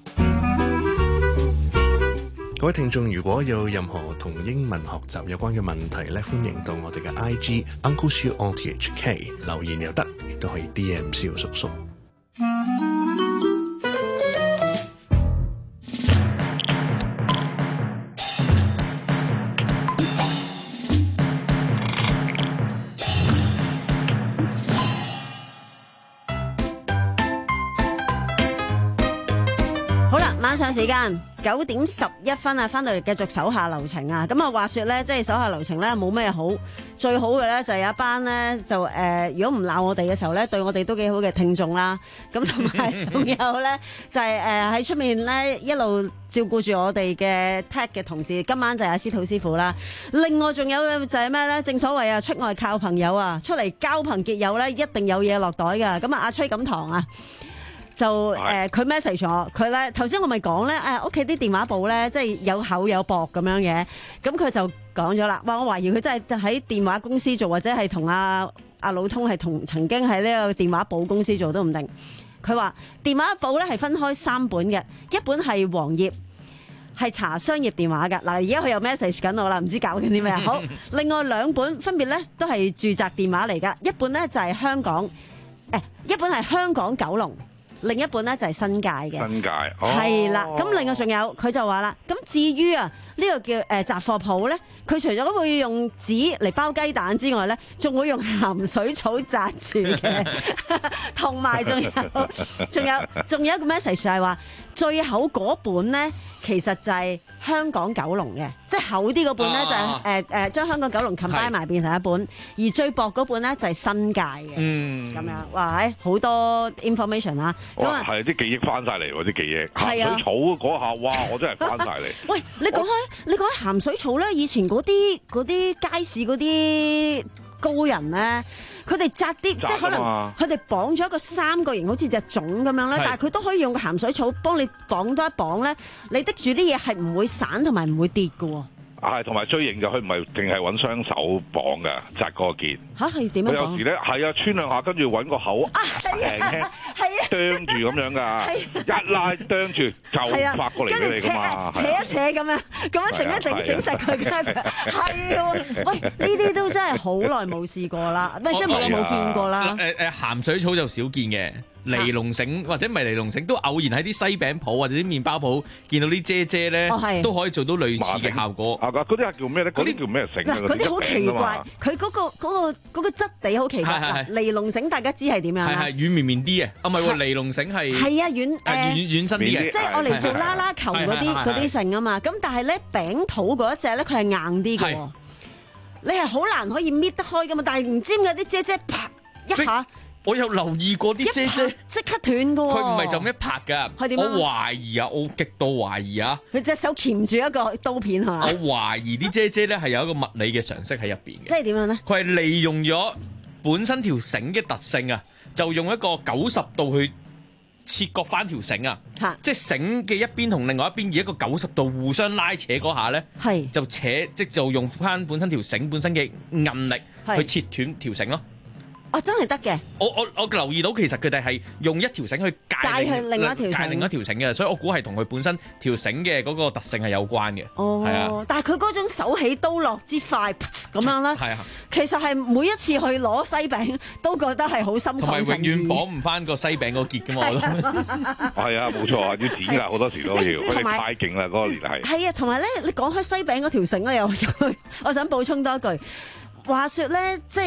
各位聽眾，如果有任何同英文學習有關嘅問題咧，歡迎到我哋嘅 I G Uncle Siu on T H K 留言又得，亦都可以 D M 蕭叔叔。 好啦，晚上時間九點十一分啊，翻到嚟繼續手下留情啊！咁啊，話說咧，即係手下留情咧，冇咩好，最好嘅咧就係有一班咧就誒、呃，如果唔鬧我哋嘅時候咧，對我哋都幾好嘅聽眾啦。咁同埋仲有咧，就係誒喺出面咧一路照顧住我哋嘅 tech 嘅同事，今晚就係阿司徒師傅啦。另外仲有嘅就係咩咧？正所謂啊，出外靠朋友啊，出嚟交朋結友咧，一定有嘢落袋噶。咁啊，阿崔錦堂啊。就誒佢 message 我，佢咧頭先我咪講咧誒屋企啲電話簿咧，即係有厚有薄咁樣嘅，咁佢就講咗啦，話我懷疑佢真係喺電話公司做，或者係同阿阿老通係同曾經喺呢個電話簿公司做都唔定。佢話電話簿咧係分開三本嘅，一本係黃頁，係查商業電話㗎。嗱，而家佢又 message 緊我啦，唔知搞緊啲咩。好，另外兩本分別咧都係住宅電話嚟㗎，一本咧就係香港，誒一本係香港九龍。另一本咧就係新界嘅， 新界係啦。咁、哦、另外仲有佢就話啦，咁至於啊呢、呢個叫誒、呃、雜貨鋪咧，佢除咗會用紙嚟包雞蛋之外咧，仲會用鹹水草紮住嘅，同埋仲有仲有仲有一個 message 就係話最厚嗰本咧，其實就係香港九龍嘅，即係厚啲嗰本咧、啊、就係誒誒將香港九龍 combine 埋變成一本，而最薄嗰本咧就係新界嘅，嗯，咁樣哇，誒好多 information 啊，咁啊係啲記憶翻晒嚟喎，啲記憶鹹水草嗰下，哇，我真係翻晒嚟。 喂，你講開你講開鹹水草咧，以前嗰啲嗰啲街市嗰啲高人咧。佢哋紮啲，即係可能佢哋綁咗一個三角形，好似隻粽咁樣咧。但係佢都可以用個鹹水草幫你綁多一綁咧，你滴住啲嘢係唔會散同埋唔會跌㗎喎。 係，同埋最型就佢唔係淨係揾雙手綁嘅，紮個結。嚇係點樣綁？佢有時咧係啊，穿兩下，跟住揾個口輕輕啄住咁樣㗎，一拉啄住就發過嚟俾你㗎嘛。 扯一扯咁樣，咁樣整一整整實佢嘅。係喎，喂，呢啲都真係好耐冇試過啦，咩即係冇冇見過啦。 誒誒鹹水草就少見嘅。尼龍繩或者唔係尼龍繩，都偶然喺啲西餅鋪或者啲麵包鋪見到啲姐姐咧，哦、都可以做到類似嘅效果。 啊，嗰啲係叫咩咧？嗰啲叫咩繩？ 嗱，嗰啲好奇怪，佢嗰、嗰個嗰、嗰個嗰、嗰個質地好奇怪。嗱，尼龍繩大家知係點樣啊？係係軟綿綿啲嘅，啊唔係喎，尼龍繩係係啊軟誒軟軟身啲嘅， 即係我嚟做啦啦球嗰啲嗰啲繩啊嘛。咁但係咧餅土嗰一隻咧，佢係硬啲嘅，你係好難可以搣得開噶嘛。但係唔知點解啲姐姐啪一下。 我有留意過啲姐姐即刻斷㗎喎， 佢唔係就咁一拍㗎，我懷疑啊，我極度懷疑啊， 佢隻手鉗住一個刀片係嘛？ 我懷疑啲姐姐咧係有一個物理嘅常識喺入邊嘅， 即係點樣咧？ 佢係利用咗本身條繩嘅特性啊，就用一個九十度去切割翻條繩啊，即係繩嘅一邊同另外一邊以一個九十度互相拉扯嗰下咧，就扯即就用翻本身條繩本身嘅韌力去切斷條繩咯。 哦，真係得嘅。 我我我留意到其實佢哋係用一條繩去界另另一條界另一條繩嘅，所以我估係同佢本身條繩嘅嗰個特性係有關嘅。 哦，係啊。但係佢嗰種手起刀落之快咁樣咧，係啊。其實係每一次去攞西餅都覺得係好心曠神怡，同埋永遠綁唔翻個西餅個結㗎嘛，我都係啊，冇錯啊，要剪㗎，好多時都要。佢哋太勁啦，嗰個年係。 係啊，同埋咧，你講開西餅嗰條繩咧，又我想補充多一句，話説咧，即係。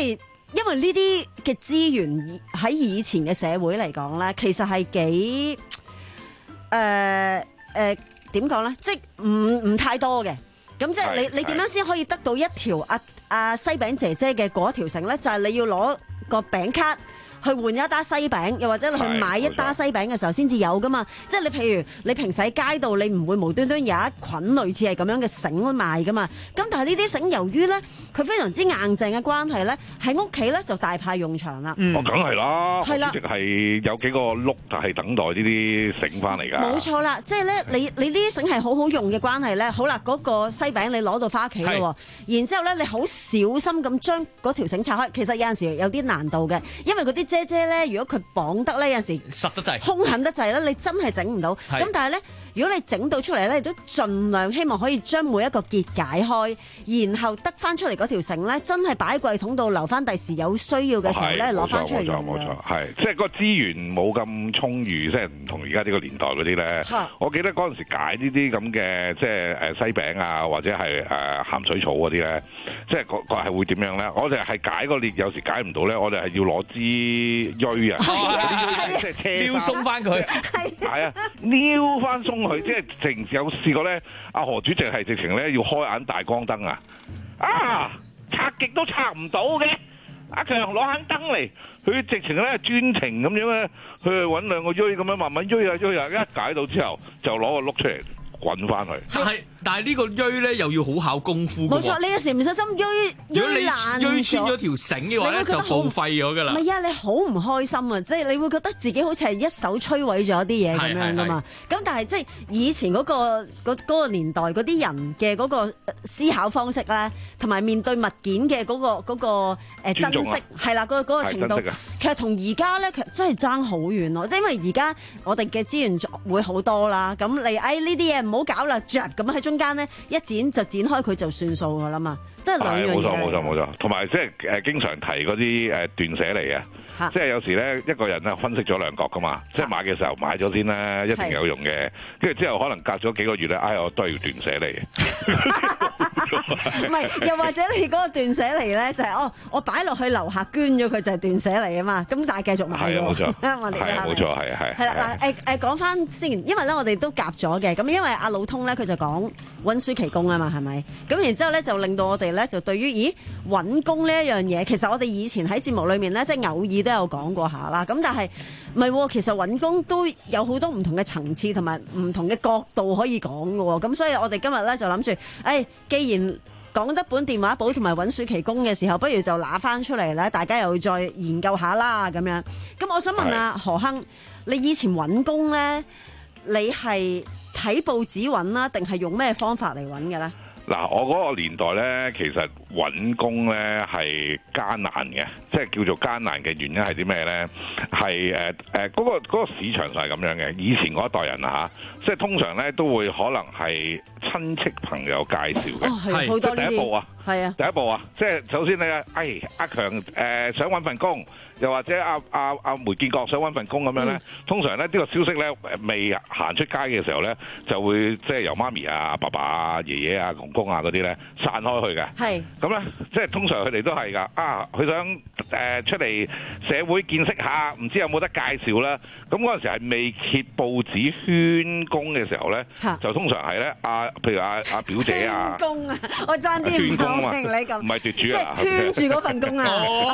因為呢啲嘅資源喺以前嘅社會嚟講咧，其實係幾誒誒點講咧，即係唔唔太多嘅。咁即係你你點樣先可以得到一條阿阿西餅姐姐嘅嗰條繩咧？就係、是、你要攞個餅卡去換一打西餅，又或者你去買一打西餅嘅時候先至有噶嘛。即係你譬如你平時喺街度，你唔會無端端有一捆類似係咁樣嘅繩賣噶嘛。咁但係呢啲繩由於咧佢非常之硬淨嘅關係咧，喺屋企咧就大派用場啦。 嗯，我梗係啦， 係啦， 一直係有幾個碌就係等待呢啲繩翻嚟㗎。 冇錯啦，即係咧你你呢啲繩係好好用嘅關係咧。好啦，嗰、那個西餅你攞到翻屋企咯，然之後咧你好小心咁將嗰條繩拆開。其實有陣時有啲難度嘅，因為嗰啲姐姐咧，如果佢綁得咧，有陣時實得滯， 兇狠得滯咧，你真係整唔到。咁但係咧，如果你整到出嚟咧，你都盡量希望可以將每一個結解開，然後得翻出嚟嗰條繩咧，真係擺喺櫃桶度留翻第時有需要嘅時候咧攞翻出嚟用。 冇錯冇錯，係即係個資源冇咁充裕，即係唔同而家呢個年代嗰啲咧。我記得嗰陣時解呢啲咁嘅即係誒西餅啊，或者係誒鹹水草嗰啲咧，即係個個係會點樣咧？我哋係解個裂，有時解唔到咧，我哋係要攞支鋥啊，即係車撩鬆翻佢， 係啊，撩翻鬆佢，即係直情有試過咧。阿何主席係直情咧要開眼大光燈啊！啊，拆極都拆唔到嘅。阿強攞眼燈嚟，佢直情咧專程咁樣咧，去揾兩個鋥咁樣慢慢鋥啊鋥啊，一解到之後就攞個碌出嚟滾翻去。 但係但係呢個鋥咧又要好考功夫㗎喎。 冇錯，你有時唔小心鋥鋥爛咗， 鋥穿咗條繩嘅話咧就報廢咗㗎啦。 唔係啊，你好唔開心啊！即係你會覺得自己好似係一手摧毀咗啲嘢咁樣㗎嘛。咁但係即係以前嗰個嗰嗰個年代嗰啲人嘅嗰個思考方式咧，同埋面對物件嘅嗰個嗰個誒珍惜係啦，嗰個嗰個程度，其實同而家咧其實真係爭好遠咯。即係因為而家我哋嘅資源會好多啦，咁你誒呢啲嘢唔好搞啦，著咁喺中間咧一剪就剪開佢就算數㗎啦嘛。即係兩樣嘢。 冇錯冇錯冇錯，同埋即係誒經常提嗰啲誒斷捨離啊。即係有時咧，一個人咧分析咗兩角噶嘛，即係買嘅時候買咗先啦，一定有用嘅。跟住之後可能隔咗幾個月咧，哎，我都係要斷捨離嘅。 唔係，又或者你嗰個斷捨離咧，就係、是、哦，我擺落去樓下捐咗佢就係斷捨離啊嘛。咁但係繼續買喎。係啊，冇錯。我哋係冇錯，係係。係啦，嗱誒誒講翻先，因為咧我哋都夾咗嘅。咁因為阿老通咧佢就講溫暑期工啊嘛，係咪？咁然之後咧就令到我哋咧就對於咦揾工呢一樣嘢，其實我哋以前喺節目裏面咧即係偶爾都有講過下啦，咁但係唔係喎，其實揾工都有好多唔同嘅層次同埋唔同嘅角度可以講嘅喎，咁所以我哋今日咧就諗住，誒，既然講得本電話簿同埋揾暑期工嘅時候，不如就拿翻出嚟咧，大家又再研究下啦，咁樣。咁我想問下何亨，你以前揾工咧，你係睇報紙揾啦，定係用咩方法嚟揾嘅咧？ 嗱，我嗰個年代咧，其實揾工咧係艱難嘅，即係叫做艱難嘅原因係啲咩咧？係誒誒嗰個嗰個市場上係咁樣嘅。以前嗰一代人啊嚇，即係通常咧都會可能係親戚朋友介紹嘅， 係好多呢啲。 第一步啊， 係啊， 第一步啊，即係首先你啊，誒阿強誒想揾份工。又或者阿阿阿梅建國想揾份工咁樣咧，嗯、通常咧呢、呢個消息咧未行出街嘅時候咧，就會即係由媽咪啊、爸爸啊、爺爺啊、公公啊嗰啲咧散開去嘅。係咁咧，即係通常佢哋都係㗎。啊，佢想誒、呃、出嚟社會見識下，唔知有冇得介紹啦。咁嗰陣時係未揭報紙圈工嘅時候咧，就通常係咧阿譬如阿、啊、阿、啊、表姐啊， 圈工啊，我爭啲唔好明你咁， 唔係奪主啊， 即係圈住嗰份工啊。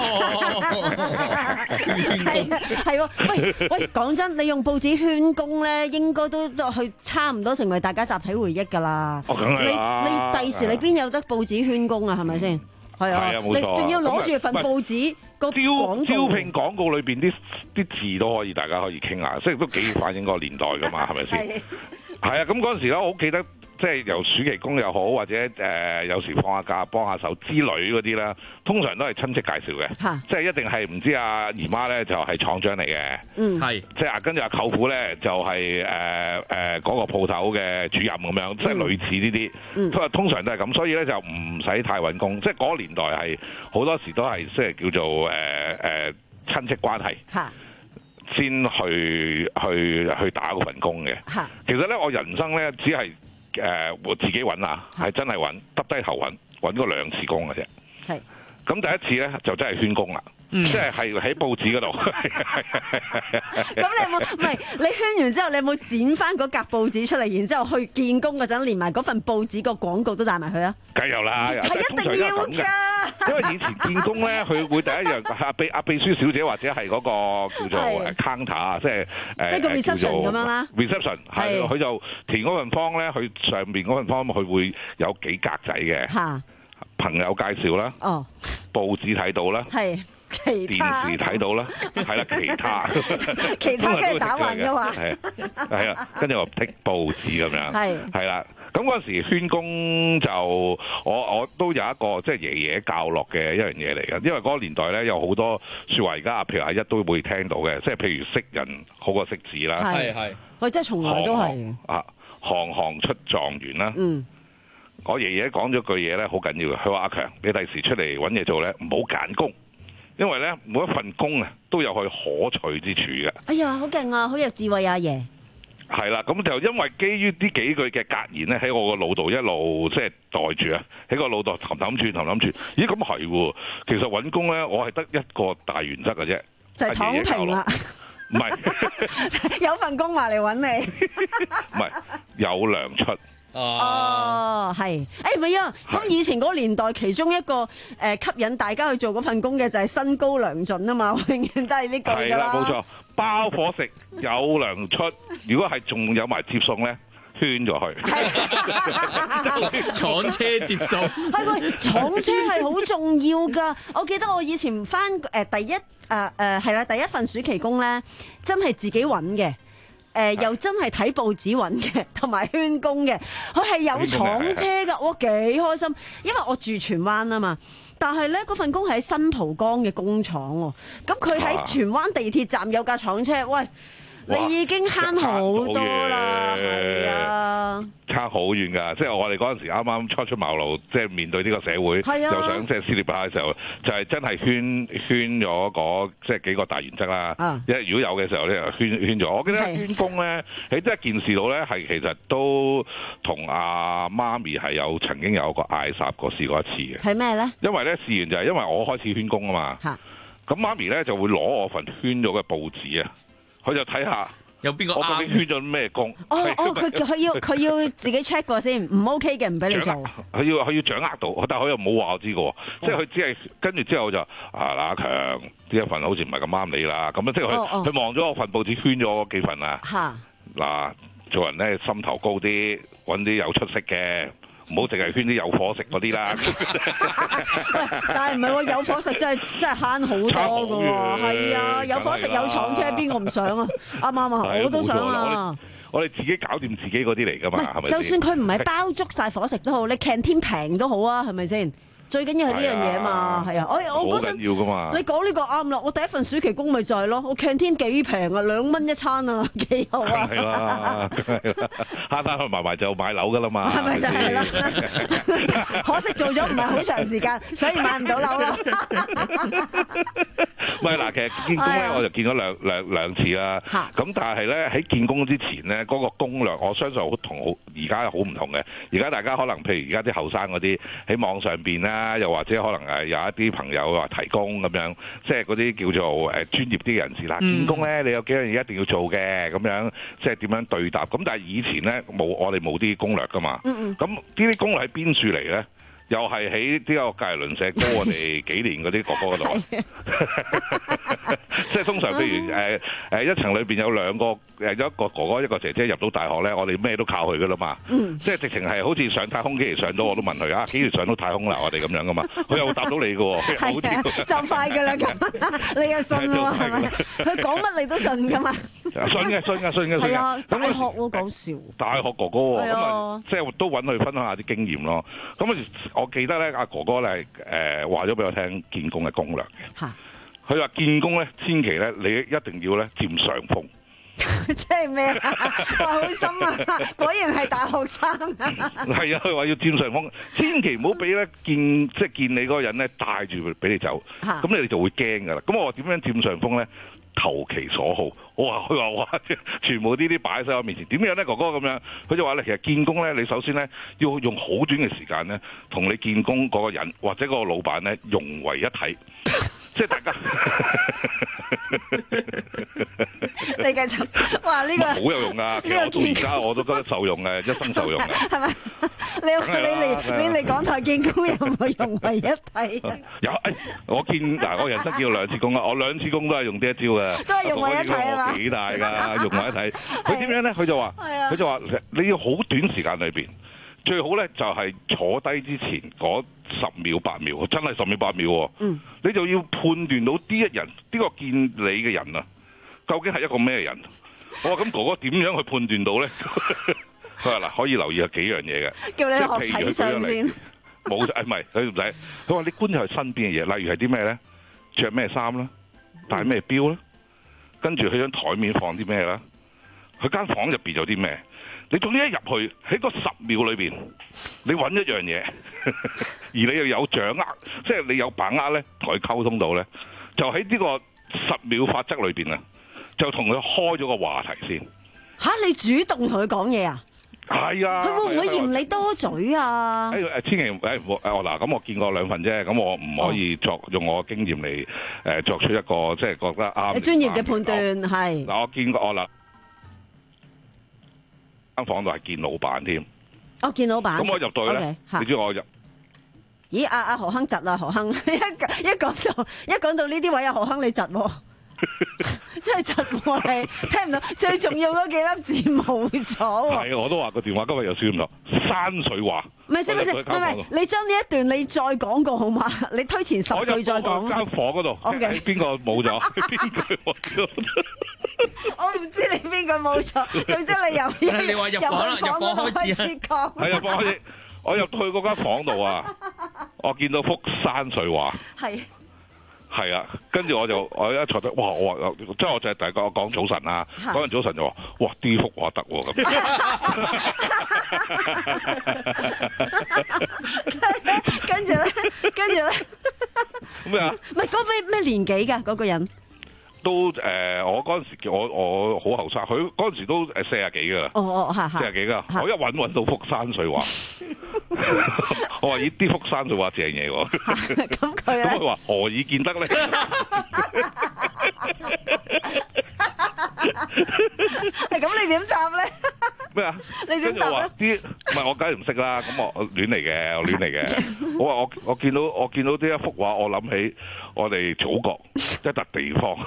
係係喎，喂喂，講真，你用報紙圈工咧，應該都都去差唔多成為大家集體回憶㗎啦。 哦，梗係啦。 你你第時你邊有得報紙圈工啊？係咪先？係啊， 係啊，冇錯。 你仲要攞住份報紙個廣招聘廣告裏邊啲啲字都可以，大家可以傾下，即係都幾反映個年代㗎嘛，係咪先？係啊，咁嗰陣時咧，我好記得。即係由暑期工又好，或者誒、呃、有時放下假幫下手之類嗰啲啦，通常都係親戚介紹嘅，即係一定係唔知阿姨媽咧就係廠長嚟嘅， 嗯， 係即係跟住阿舅父咧就係誒誒嗰個鋪頭嘅主任咁樣，即係類似呢啲，嗯、通常都係咁，所以咧就唔使太揾工，即係嗰個年代係好多時都係即係叫做誒誒、呃、親戚關係。先去去去打嗰份工嘅，其實咧我人生咧只係誒我自己揾啊，係真係揾，耷低頭揾，揾過兩次工嘅啫。係咁第一次咧就真係圈工啦， 嗯、 即係係喺報紙嗰度。 咁你有冇唔係你圈完之後，你有冇剪翻嗰格報紙出嚟，然之後去見工嗰陣，連埋嗰份報紙個廣告都帶埋去啊？ 梗有啦， 係一定要㗎。 因為以前見工咧，佢會第一樣阿秘阿秘書小姐或者係嗰個叫做 counter 啊，即係誒即係個 reception 咁樣啦。 reception 係佢就填嗰份方咧，佢上邊嗰份方佢會有幾格仔嘅。嚇。朋友介紹啦，哦，報紙睇到啦， 係其他電視睇到啦，係啦，其他其他跟住打橫嘅話， 係係啊，跟住我剔報紙咁樣，係係啦。咁嗰陣時圈工就我我都有一個即係爺爺教落嘅一樣嘢嚟嘅，因為嗰個年代咧有好多説話，而家譬如阿一都會聽到嘅，即係譬如識人好過識字啦， 係係，我真係從來都係啊，行行出狀元啦，嗯。我爺爺講咗句嘢咧，好緊要嘅。佢話：阿強，你第時出嚟揾嘢做咧，唔好揀工，因為咧每一份工啊都有佢可取之處嘅。 哎呀，好勁啊，好有智慧啊，阿爺。 係啦，咁就因為基於呢幾句嘅格言咧，喺我個腦度一路即係袋住啊，喺個腦度氹氹轉氹氹轉。咦，咁係喎，其實揾工咧，我係得一個大原則嘅啫， 就係躺平啦。 唔係， 有份工話嚟揾你。 唔係，有糧出。 哦，係，誒唔係啊，咁以前嗰個年代，其中一個誒、呃、吸引大家去做嗰份工嘅就係薪高糧準啊嘛，永遠都係呢句㗎啦。 係啦，冇錯，包伙食有糧出，如果係仲有埋接送咧，圈咗去。 廠車接送， 係喂，廠車係好重要㗎。我記得我以前返誒、呃、第一誒誒係啦，第一份暑期工咧，真係自己揾嘅。誒、呃、又真係睇報紙揾嘅，同埋圈工嘅，佢係有廠車㗎，我幾開心，因為我住荃灣啊嘛。但係咧，嗰份工係喺新蒲崗嘅工廠喎，咁佢喺荃灣地鐵站有架廠車，喂，你已經慳好多啦，係啊， 差好遠㗎！即係我哋嗰陣時啱啱初出茅廬，即係面對呢個社會， 啊、 又想即係撕裂下嘅時候，就係、是、真係圈圈咗嗰即係幾個大原則啦。 啊、 因為如果有嘅時候咧，圈圈咗。我記得圈工咧，喺即係一件事度咧，係其實都同阿媽咪係有曾經有個嗌霎過試過一次嘅。 係咩咧？ 因為咧事緣就係因為我開始圈工啊嘛。嚇、啊！咁媽咪咧就會攞我份圈咗嘅報紙啊。佢就睇下有邊個我究竟圈咗咩工？ 哦哦，佢佢要佢要自己 check 過先，唔 OK 嘅唔俾你做。 佢要佢要掌握到，但係佢又冇話我知嘅，即係佢只係跟住之後就啊阿強呢一份好似唔係咁啱你啦，咁啊即係佢佢望咗我份報紙圈咗幾份啊。嚇嗱，做人咧心頭高啲，揾啲有出息嘅。唔好淨係圈啲有伙食嗰啲啦。 但係唔係喎，有伙食真係真係慳好多㗎喎。係啊，有伙食有廠車，邊個唔想啊？啱啱啊？我都想啊。 我哋自己搞掂自己嗰啲嚟㗎嘛，係咪？ 就算佢唔係包足晒伙食都好，你 canteen 平都好啊，係咪先？最緊要係呢樣嘢嘛，係啊！我我嗰陣你講呢個啱啦，我第一份暑期工咪就係咯，我 canteen 幾平啊，兩蚊一餐啊，幾好啊！ 係啦，慳慳去埋埋就買樓噶啦嘛， 係咪就係啦？可惜做咗唔係好長時間，所以買唔到樓咯。 唔係嗱，其實見工咧，我就見咗兩兩兩次啦。咁但係咧喺見工之前咧，嗰個攻略我相信好同好而家好唔同嘅。而家大家可能譬如而家啲後生嗰啲喺網上邊咧。又或者可能係有一啲朋友話提供咁樣，即係嗰啲叫做誒專業啲人士啦。見工咧，你有幾樣嘢一定要做嘅，咁樣即係點樣對答。咁但係以前咧冇，我哋冇啲攻略噶嘛。咁呢啲攻略喺邊處嚟咧？又係喺呢個隔離鄰舍高我哋幾年嗰啲哥哥嗰度。即係通常譬如誒誒一層裏邊有兩個誒一個哥哥一個姐姐入到大學咧，我哋咩都靠佢噶啦嘛。嗯、即係直情係好似上太空幾時上到我都問佢啊，幾時上到太空啦？我哋咁樣噶嘛，佢又答到你嘅喎。 係啊，就快㗎啦咁，你又信喎係咪？佢講乜你都信㗎嘛？ 信嘅信嘅信嘅。係啊， 大學喎講笑。 大學哥哥喎，咁啊即係都揾佢分享下啲經驗咯。咁啊。我記得咧，阿哥哥咧誒話咗俾我聽見工嘅攻略嘅。佢話見工咧，千祈咧，你一定要咧佔上風。 即係咩啊？哇，好深啊！果然係大學生啊！ 係啊，佢話要佔上風，千祈唔好俾咧見，即係見你嗰個人咧帶住俾你走。咁你哋就會驚㗎啦。咁我話點樣佔上風咧？ 投其所好。我話佢話哇，全部呢啲擺喺我面前，點樣咧，哥哥咁樣？佢就話咧，其實見工咧，你首先咧要用好短嘅時間咧，同你見工嗰個人或者嗰個老闆咧融為一體。即係大家， 你繼續，哇！呢、這個好有用噶，其實我到而家我都覺得受用嘅，一生受用嘅。 係咪？你你嚟你嚟港台見工有冇融為一體啊？ 有，誒，我見嗱，我人生見過兩次工啊，我兩次工都係用呢一招嘅， 都係融為一體啊嘛。 幾大㗎，融為一體。佢點樣咧？佢就話，佢就話你要好短時間裏邊。最好咧就係坐低之前嗰十秒八秒，真係十秒八秒喎。嗯，你就要判斷到呢一人，呢、呢個見你嘅人啊，究竟係一個咩人？我話咁哥哥點樣去判斷到咧？佢話嗱，可以留意下幾樣嘢嘅。 叫你學睇相先。 冇誒，唔係佢唔使。佢話你觀察佢身邊嘅嘢，例如係啲咩咧？着咩衫啦？戴咩錶啦？跟住佢張台面放啲咩啦？佢間房入邊有啲咩？你總之一入去喺嗰十秒裏邊，你揾一樣嘢，而你又有掌握，即係你有把握咧，同佢溝通到咧，就喺呢個十秒法則裏邊啊，就同佢開咗個話題先。 吓，你主動同佢講嘢啊？ 係啊。 佢會唔會嫌你多嘴啊？ 誒誒，千祈誒誒，嗱，咁我見過兩份啫，咁我唔可以作用我嘅經驗嚟誒作出一個即係覺得啱。 專業嘅判斷係。 嗱，我見過我啦。間房度係見老闆添， 我見老闆。 咁我入到去咧，你知我入？ 咦，阿阿何亨窒啊，何亨！一一講到一講到呢啲位，阿何亨你窒，真係窒你，聽唔到。最重要嗰幾粒字冇咗。 係，我都話個電話今日有少少唔同，山水話。 唔係，先唔先？唔係，你將呢一段你再講過好嘛？你推前十句再講。 我間房嗰度，邊個冇咗？邊個冇咗？ 我唔知你邊個冇錯，總之你由你話入房啦，入房開始講。 係入房開始，我入到去嗰間房度啊，我見到幅山水畫。係。係啊，跟住我就我一坐低，哇！我話即係我就係大家講早晨啊，講完早晨就話，哇！呢幅畫得喎咁。 跟住咧，跟住咧。 咩啊？ 唔係嗰咩咩年紀㗎嗰個人？ 都誒、呃，我嗰陣時叫我我好後生，佢嗰陣時都誒四廿幾噶啦。 哦哦，係係。 四廿幾噶，我一揾揾到幅山水畫，我話咦，啲幅山水畫正嘢喎。 咁佢咧？ 咁佢話何以見得咧？ 係咁，你點答咧？ 咩啊？ 你點答咧？ 啲唔係我梗係唔識啦。咁我亂嚟嘅，我亂嚟嘅。我話我我見到我見到呢一幅畫，我諗起我哋祖國一笪地方。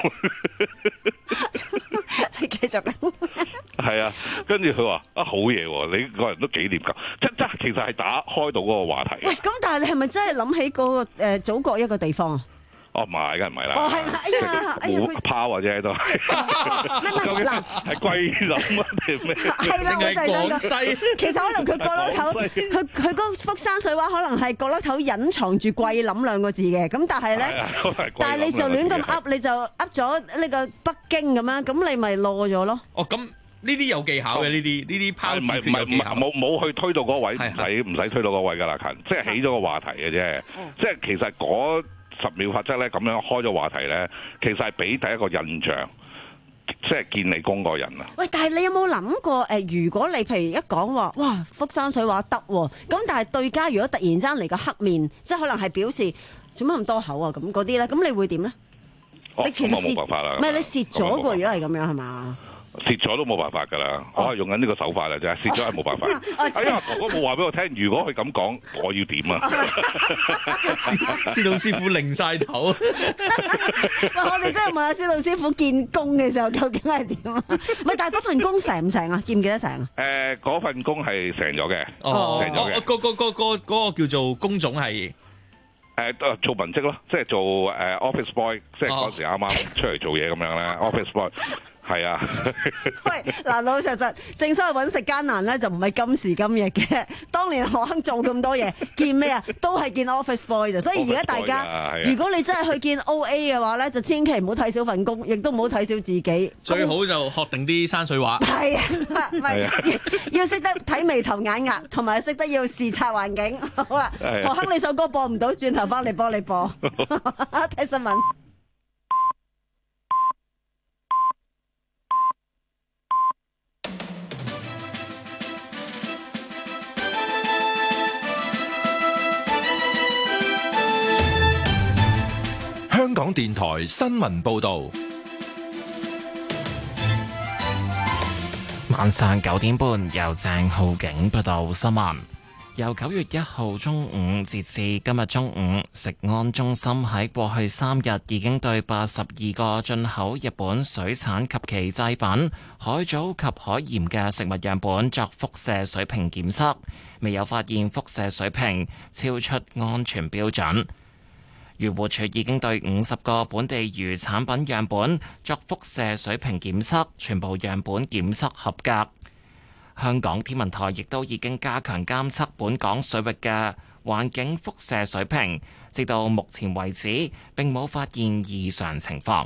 你繼續。 係啊，跟住佢話啊好嘢喎，你個人都幾念舊，即即其實係打開到嗰個話題。 喂，咁但係你係咪真係諗起嗰個誒祖國一個地方啊？ 哦，唔係，梗係唔係啦。 哦，係哎呀，哎呀， 佢拋或者都係。 咩咩嗱， 係桂林啊定咩？ 係啦，我就係想講。其實可能佢角落頭，佢佢嗰幅山水畫可能係角落頭隱藏住桂林兩個字嘅。咁但係咧，但係你就亂咁噏，你就噏咗呢個北京咁樣，咁你咪落咗咯。 哦，咁呢啲有技巧嘅，呢啲呢啲拋字唔係唔係冇冇去推到嗰位，唔使唔使推到嗰位㗎啦，近即係起咗個話題嘅啫。即係其實嗰十秒法則咧，咁樣開咗話題咧，其實係俾第一個印象，即係見你工個人啊。 喂，但係你有冇諗過誒、呃？如果你譬如一講話，哇，幅山水畫得喎，咁但係對家如果突然間嚟個黑面，即係可能係表示做乜咁多口啊？咁嗰啲咧，咁你會點咧？ 哦， 你其實冇辦法啦。 唔係你蝕咗個，如果係咁樣係嘛？ 蝕咗都冇辦法㗎啦，我係用緊呢個手法㗎啫，蝕咗係冇辦法。哎呀，哥哥冇話俾我聽，如果佢咁講，我要點啊？ 司徒師傅擰晒頭。 我哋真係問下司徒師傅見工嘅時候究竟係點啊？唔係，但係嗰份工成唔成啊？見唔見得成啊？ 誒，嗰份工係成咗嘅， 哦， 成咗嘅。 嗰嗰嗰嗰嗰個叫做工種係誒做文職咯，即係做誒 office boy，即係嗰時啱啱出嚟做嘢咁樣咧 ，office boy。係啊， 喂，嗱，老實實，正所謂揾食艱難咧，就唔係今時今日嘅。當年何亨做咁多嘢，見咩啊？都係見 office boy 咋。所以而家大家，如果你真係去見 O A 嘅話咧，就千祈唔好睇少份工，亦都唔好睇少自己。 最好就學定啲山水畫。 係啊，唔係要識得睇眉頭眼額，同埋識得要視察環境。好啊，何亨你首歌播唔到，轉頭翻嚟幫你播。睇新聞。 港電台新聞報道。 晚上九點半，由鄭浩景報道新聞。由九月一號中午截至今日中午，食安中心喺過去三日已經對八十二個進口日本水產及其製品、海藻及海鹽嘅食物樣本作輻射水平檢測，未有發現輻射水平超出安全標準。漁護署已經對五十個本地漁產品樣本作輻射水平檢測，全部樣本檢測合格。香港天文台亦都已經加強監測本港水域嘅環境輻射水平，直到目前為止並冇發現異常情況。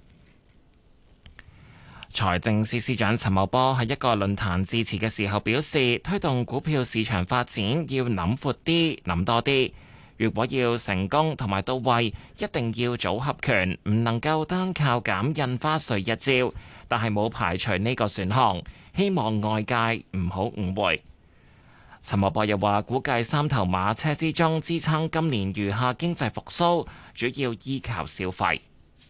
財政司司長陳茂波喺一個論壇致辭嘅時候表示，推動股票市場發展要諗闊啲、諗多啲。如果要成功同埋到位，一定要組合拳，唔能夠單靠減印花稅一招。但係冇排除呢個選項，希望外界唔好誤會。陳茂波又話，估計三頭馬車之中，支撐今年餘下經濟復甦，主要依靠消費。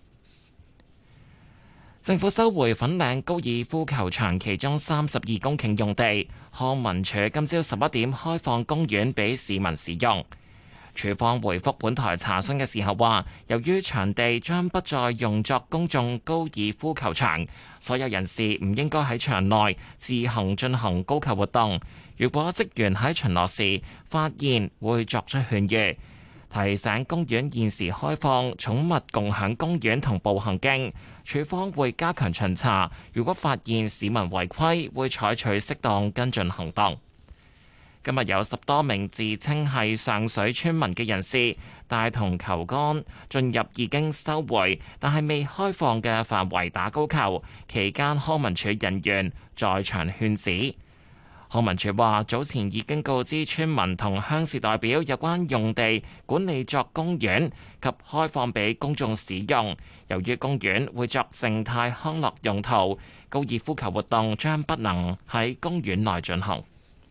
政府收回粉嶺高爾夫球場其中三十二公頃用地，康文署今朝十一點開放公園俾市民使用。署方回覆本台查詢嘅時候話，由於場地將不再用作公眾高爾夫球場，所有人士唔應該喺場內自行進行高球活動。如果職員喺巡邏時發現，會作出勸喻，提醒公園現時開放寵物共享公園同步行徑。署方會加強巡查，如果發現市民違規，會採取適當跟進行動。今日有十多名自稱係上水村民嘅人士帶同球桿進入已經收回但係未開放嘅範圍打高球，期間康文署人員在場勸止。康文署話，早前已經告知村民同鄉事代表有關用地管理作公園及開放俾公眾使用。由於公園會作靜態康樂用途，高爾夫球活動將不能喺公園內進行。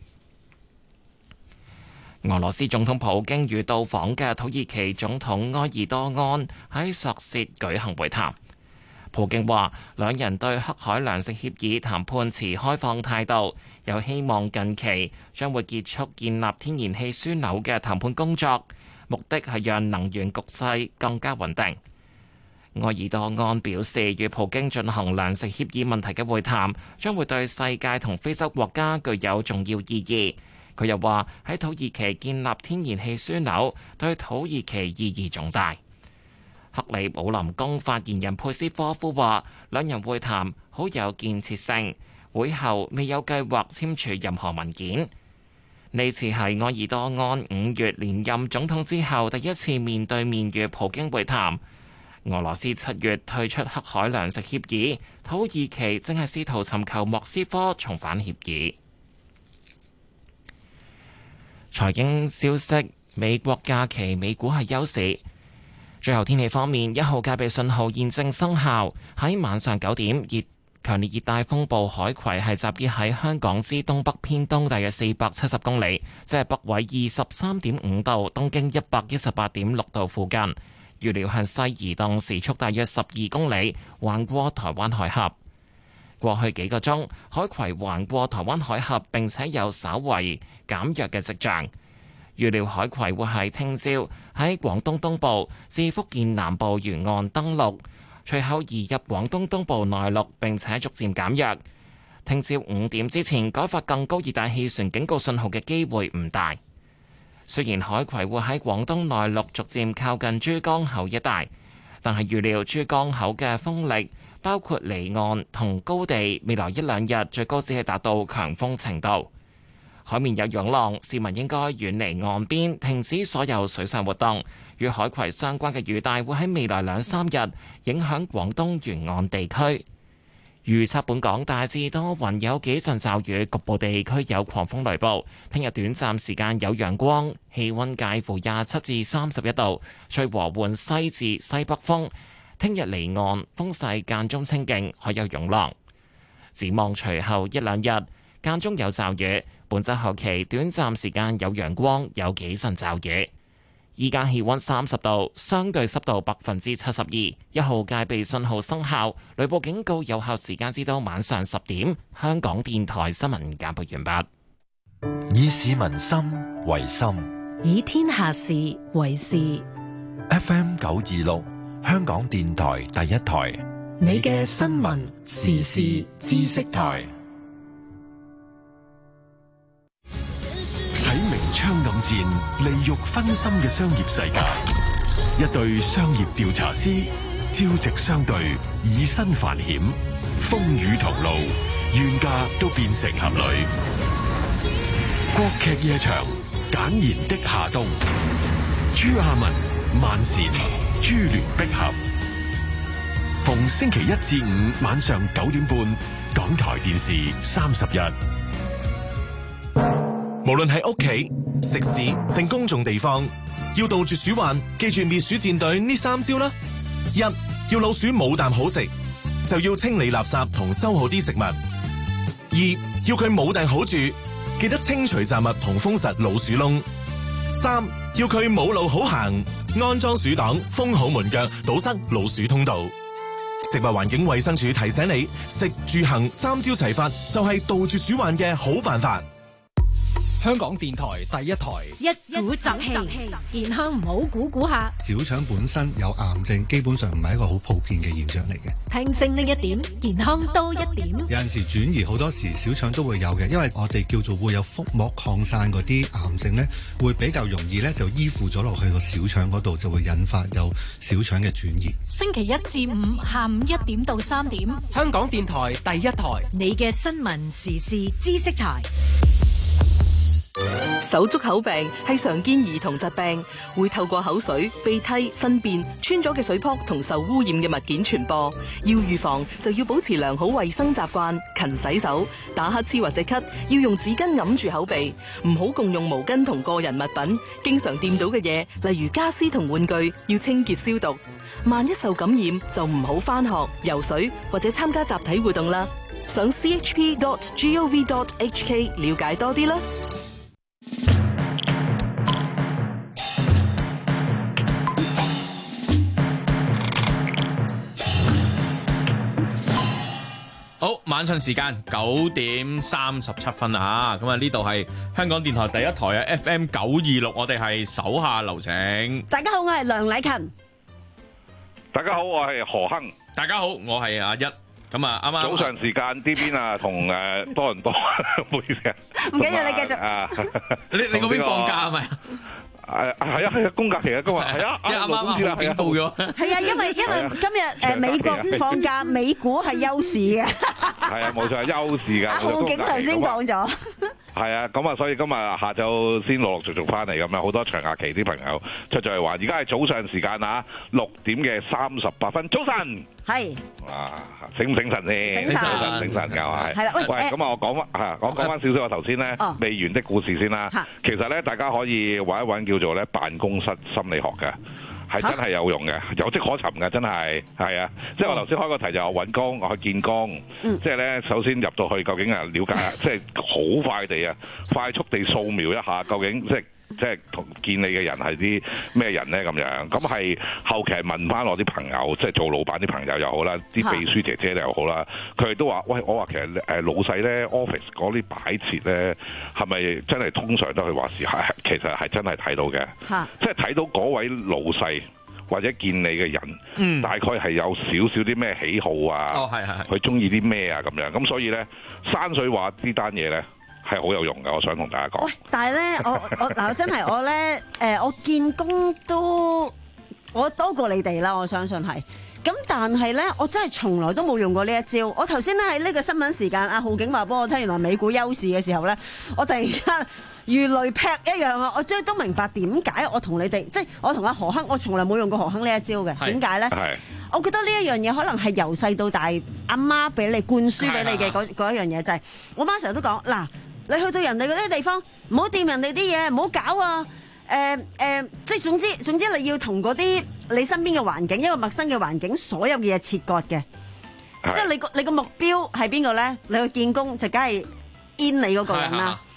俄羅斯總統普京與到訪嘅土耳其總統埃爾多安喺索契舉行會談。普京話，兩人對黑海糧食協議談判持開放態度，有希望近期將會結束建立天然氣樞紐嘅談判工作，目的係讓能源局勢更加穩定。埃爾多安表示，與普京進行糧食協議問題嘅會談，將會對世界同非洲國家具有重要意義。佢又話，喺土耳其建立天然氣樞紐對土耳其意義重大。克里姆林宮發言人佩斯科夫話，兩人會談好有建設性，會後未有計劃簽署任何文件。呢次係埃爾多安五月連任總統之後第一次面對面與普京會談。俄羅斯七月退出黑海糧食協議，土耳其正係試圖尋求莫斯科重返協議。財經消息，美國假期美股係休市。最後天氣方面，一號戒備信號現正生效。喺晚上九點，熱強烈熱帶風暴海葵係集結喺香港之東北偏東大約四百七十公里，即係北緯二十三點五度，東經一百一十八點六度附近。預料向西移動，時速大約十二公里，橫過台灣海峽。過去幾個鐘，海葵橫過台灣海峽，並且有稍為減弱嘅跡象。預料海葵會喺聽朝喺廣東東部至福建南部沿岸登陸，隨後移入廣東東部內陸，並且逐漸減弱。聽朝五點之前改發更高熱帶氣旋警告信號嘅機會唔大。雖然海葵會喺廣東內陸逐漸靠近珠江口一帶，但係預料珠江口嘅風力，包括離岸同高地，未來一兩日最高只係達到強風程度。海面有湧浪，市民應該遠離岸邊，停止所有水上活動。與海葵相關嘅雨帶會喺未來兩三日影響廣東沿岸地區。預測本港大致多雲，有幾陣驟雨，局部地區有狂風雷暴。聽日短暫時間有陽光，氣溫介乎廿七至三十一度，吹和緩西至西北風。聽日離岸風勢間中清勁，可有湧浪。展望隨後一兩日間中有驟雨，本週後期短暫時間有陽光，有幾陣驟雨。 依家氣溫三十度，相對濕度百分之七十二，一號戒備信號生效，雷暴警告有效時間至到晚上十點。香港電台新聞簡報完畢。 以市民心為心， 以天下事為事。 F M 九二六，香港電台第一台， 你嘅新聞時事知識台。 喺明槍暗戰、利欲熏心嘅商業世界，一對商業調查師朝夕相對，以身犯險，風雨同路，冤家都變成俠侶。國劇夜場，簡言的夏冬，朱亞文、萬茜，珠聯璧合。逢星期一至五晚上九點半，港台電視三十一。 無論係屋企、食肆定公眾地方，要杜絕鼠患，記住滅鼠戰隊呢三招啦。一，要老鼠冇啖好食，就要清理垃圾同收好啲食物。二，要佢冇埞好住，記得清除雜物同封實老鼠窿。三，要佢冇路好行，安裝鼠擋，封好門腳，堵塞老鼠通道。食物環境衛生署提醒你，食住行三招齊發，就係杜絕鼠患嘅好辦法。 香港電台第一台， 一鼓作氣，健康唔好估估下。 小腸本身有癌症，基本上唔係一個好普遍嘅現象嚟嘅。 聽清呢一點，健康多一點。 有陣時轉移，好多時小腸都會有嘅，因為我哋叫做會有腹膜擴散嗰啲癌症呢，會比較容易呢就依附咗落去個小腸嗰度，就會引發有小腸嘅轉移。 星期一至五下午一點到三點， 香港電台第一台， 你嘅新聞時事知識台。 手足口病係常見兒童疾病，會透過口水、鼻涕、糞便、穿咗嘅水泡同受污染嘅物件傳播。要預防就要保持良好衛生習慣，勤洗手，打乞嗤或者咳要用紙巾揞住口鼻，唔好共用毛巾同個人物品。經常掂到嘅嘢，例如家私同玩具，要清潔消毒。萬一受感染就唔好返學、游水或者參加集體活動啦。上 c h p dot gov dot h k 了解多啲啦。 好，晚上時間九點三十七分啊！咁啊，呢度係香港電台第一台啊 F M 九二六，我哋係手下留情。 大家好，我係梁禮勤。 大家好，我係何亨。 大家好，我係阿一。咁啊，啱啱早上時間呢邊啊，同誒多倫多，唔好意思啊。 唔緊要，你繼續。 啊， 你你嗰邊放假係咪？ 誒係啊係啊，公假期啊，今日係啊， 啱啱啱警報咗。 係啊，因為因為今日誒美國放假，美股係休市嘅。係啊，冇錯，休市㗎。 阿浩景頭先講咗。 係啊，咁啊，所以今日下晝先陸陸續續翻嚟咁樣，好多長假期啲朋友出咗去玩。而家係早上時間啊，六點嘅三十八分，早晨。係。啊，醒唔醒神先？ 醒神， 醒神㗎係。 係啦， 喂，咁啊，我講翻嚇，我講翻少少我頭先咧未完的故事先啦。其實咧，大家可以揾一揾叫做咧辦公室心理學嘅。係真係有用嘅，有跡可尋嘅，真係係啊！即係我頭先開個題就係揾工，我去見工，嗯、即係咧首先入到去究竟係了解，即係好快地啊，快速地掃描一下究竟即係。即係同見你嘅人係啲咩人咧咁樣，咁係後期係問翻我啲朋友，即係做老闆啲朋友又好啦，啲秘書姐姐又好啦，佢哋都話：喂，我話其實誒老細咧 office 嗰啲擺設咧，係咪真係通常都去話事？係其實係真係睇到嘅，即係睇到嗰位老細或者見你嘅人，嗯、大概係有少少啲咩喜好啊， 哦係係係， 佢中意啲咩啊咁樣，咁所以咧山水畫呢單嘢咧。係好有用㗎，我想同大家講。喂， 但係咧，我我嗱，真係我咧，誒、呃，我見工都我多過你哋啦，我相信係。咁但係咧，我真係從來都冇用過呢一招。我頭先咧喺呢個新聞時間，阿浩景話幫我聽，原來美股休市嘅時候咧，我突然間如雷劈一樣啊！我終於都明白點解我同你哋，即係我同阿何亨，我從來冇用過何亨呢一招嘅。點解咧？係。我覺得呢一樣嘢可能係由細到大阿媽俾你灌輸俾你嘅嗰嗰一樣嘢，就係、是、我媽成日都講嗱。你去到人哋嗰啲地方，唔好掂人哋啲嘢，唔好搞啊！誒、呃、誒、呃，即係總之總之，你要同嗰啲你身邊嘅環境，一個陌生嘅環境，所有嘅嘢切割嘅。即係你個你個目標係邊個咧？你去見工就梗係 in 你嗰個人啦。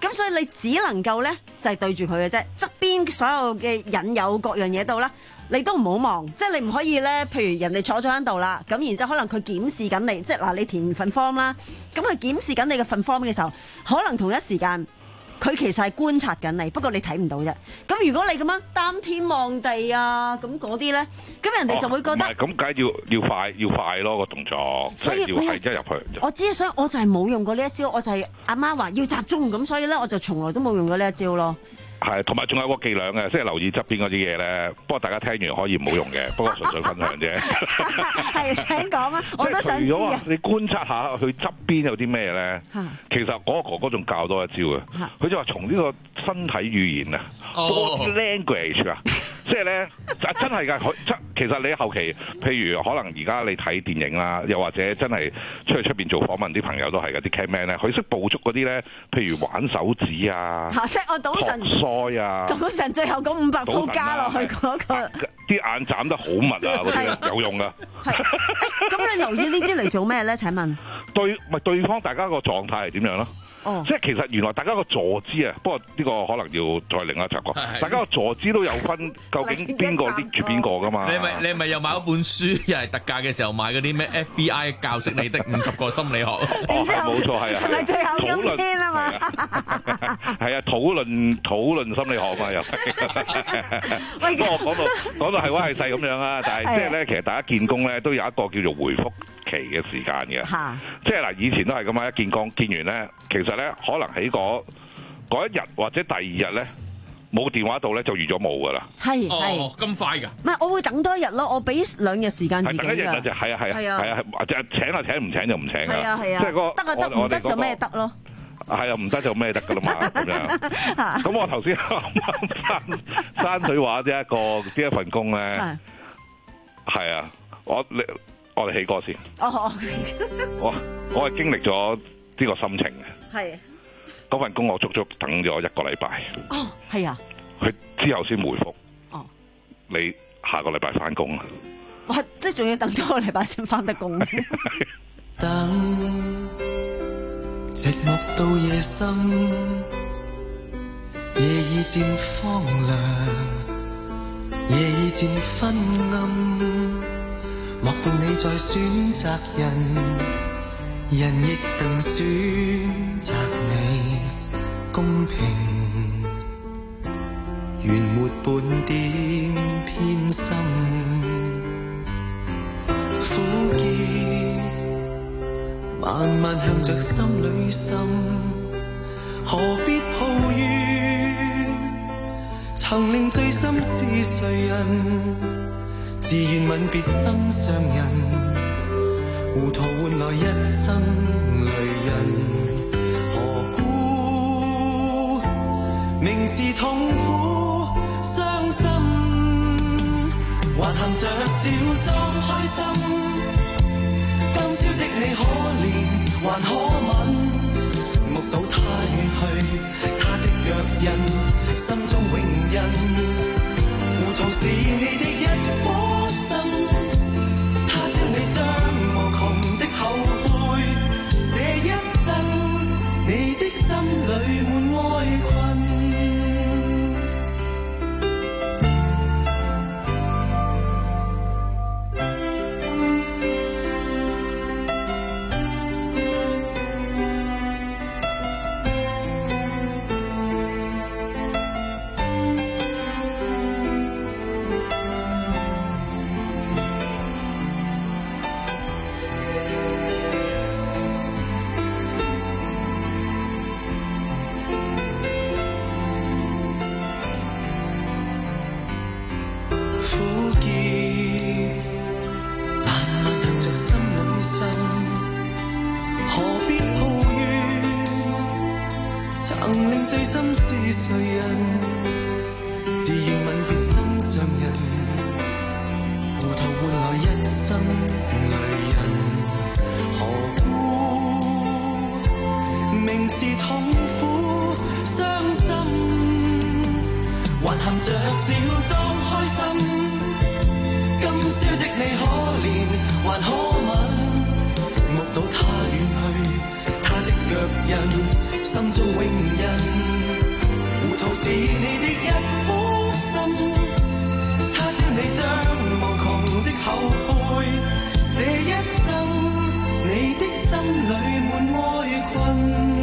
咁所以你只能夠咧就係對住佢嘅啫，側邊所有嘅引誘各樣嘢度啦，你都唔好望，即係你唔可以咧，譬如人哋坐咗喺度啦，咁然之後可能佢檢視緊你，即係嗱你填份 form 啦，咁佢檢視緊你嘅份 form 嘅時候，可能同一時間佢其實係觀察緊你，不過你睇唔到啫。咁如果你咁樣擔天望地啊，咁嗰啲咧，咁人哋就會覺得唔係咁，梗係要要快要快咯個動作，即係要係一入去。 我知，所以我就係冇用過呢一招，我就係阿媽話要集中，咁所以咧我就從來都冇用過呢一招咯。 係，同埋仲有個伎倆嘅，即係留意側邊嗰啲嘢咧。不過大家聽完可以唔好用嘅，不過純粹分享啫。 係請講啊，我都想知啊。 你觀察下佢側邊有啲咩咧？其實嗰個哥哥仲教多一招嘅，佢就話從呢個身體語言啊 ，body language 啊，即係咧真係㗎。佢其實你後期，譬如可能而家你睇電影啦，又或者真係出去出邊做訪問啲朋友都係㗎，啲 camman 咧，佢識捕捉嗰啲咧，譬如玩手指啊， 即係我賭神。 啊！ 早晨最後嗰五百鋪加落去嗰個， 啲眼眨得好密啊！嗰啲有用噶。係， 咁你留意呢啲嚟做咩咧？請問對，咪對方大家個狀態係點樣咯？哦，即係其實原來大家個坐姿啊，不過呢個可能要再另一集講。大家個坐姿都有分，究竟邊個拎住邊個噶嘛？ 你咪你咪又買一本書，又係特價嘅時候買嗰啲咩 F B I 教識你的五十個心理學。 哦，冇錯係啊， 係咪最後今天啊嘛？ 係啊，討論討論心理學嘛又。不過講到講到係威係勢咁樣啊，但係即係咧，其實大家見工咧都有一個叫做回覆期嘅時間嘅。嚇！即係嗱，以前都係咁啊，一見工見完咧，其實咧可能喺嗰嗰一日或者第二日咧冇電話到咧就預咗冇噶啦。 係係哦，咁快㗎？ 唔係，我會等多一日咯，我俾兩日時間自己㗎。 係等一日就係啊係啊係啊，或者請就請，唔請就唔請㗎。 係啊係啊， 即係嗰得啊得，唔得就咩得咯。 係啊，唔得就咩得㗎啦嘛咁樣。咁我頭先山山水畫呢一個呢一份工咧，係啊，我你我哋起歌先。 哦， 我我係經歷咗呢個心情嘅。係。嗰份工我足足等咗一個禮拜。 哦，係啊。 佢之後先回覆。 哦。 你下個禮拜翻工啊？ 哇！即係仲要等多個禮拜先翻得工。 等寂寞到夜深，夜已漸荒涼，夜已漸昏暗，莫道你在選擇人，人亦更選擇你公平，原沒半點偏心，苦澀慢慢向着心裏滲，何必抱怨？曾令醉心是誰人？自願吻別心上人，糊塗換來一生淚人。何故明是痛苦傷心，還含着笑裝開心？今宵的你可憐還可吻，目睹他遠去，他的腳印，心中永印。糊塗是你的一顆心，他朝你將無窮的後悔。這一生，你的心裏滿哀困。 人，心中永印。糊塗是你的一顆心，他朝你將無窮的後悔。這一生，你的心裏滿愛困。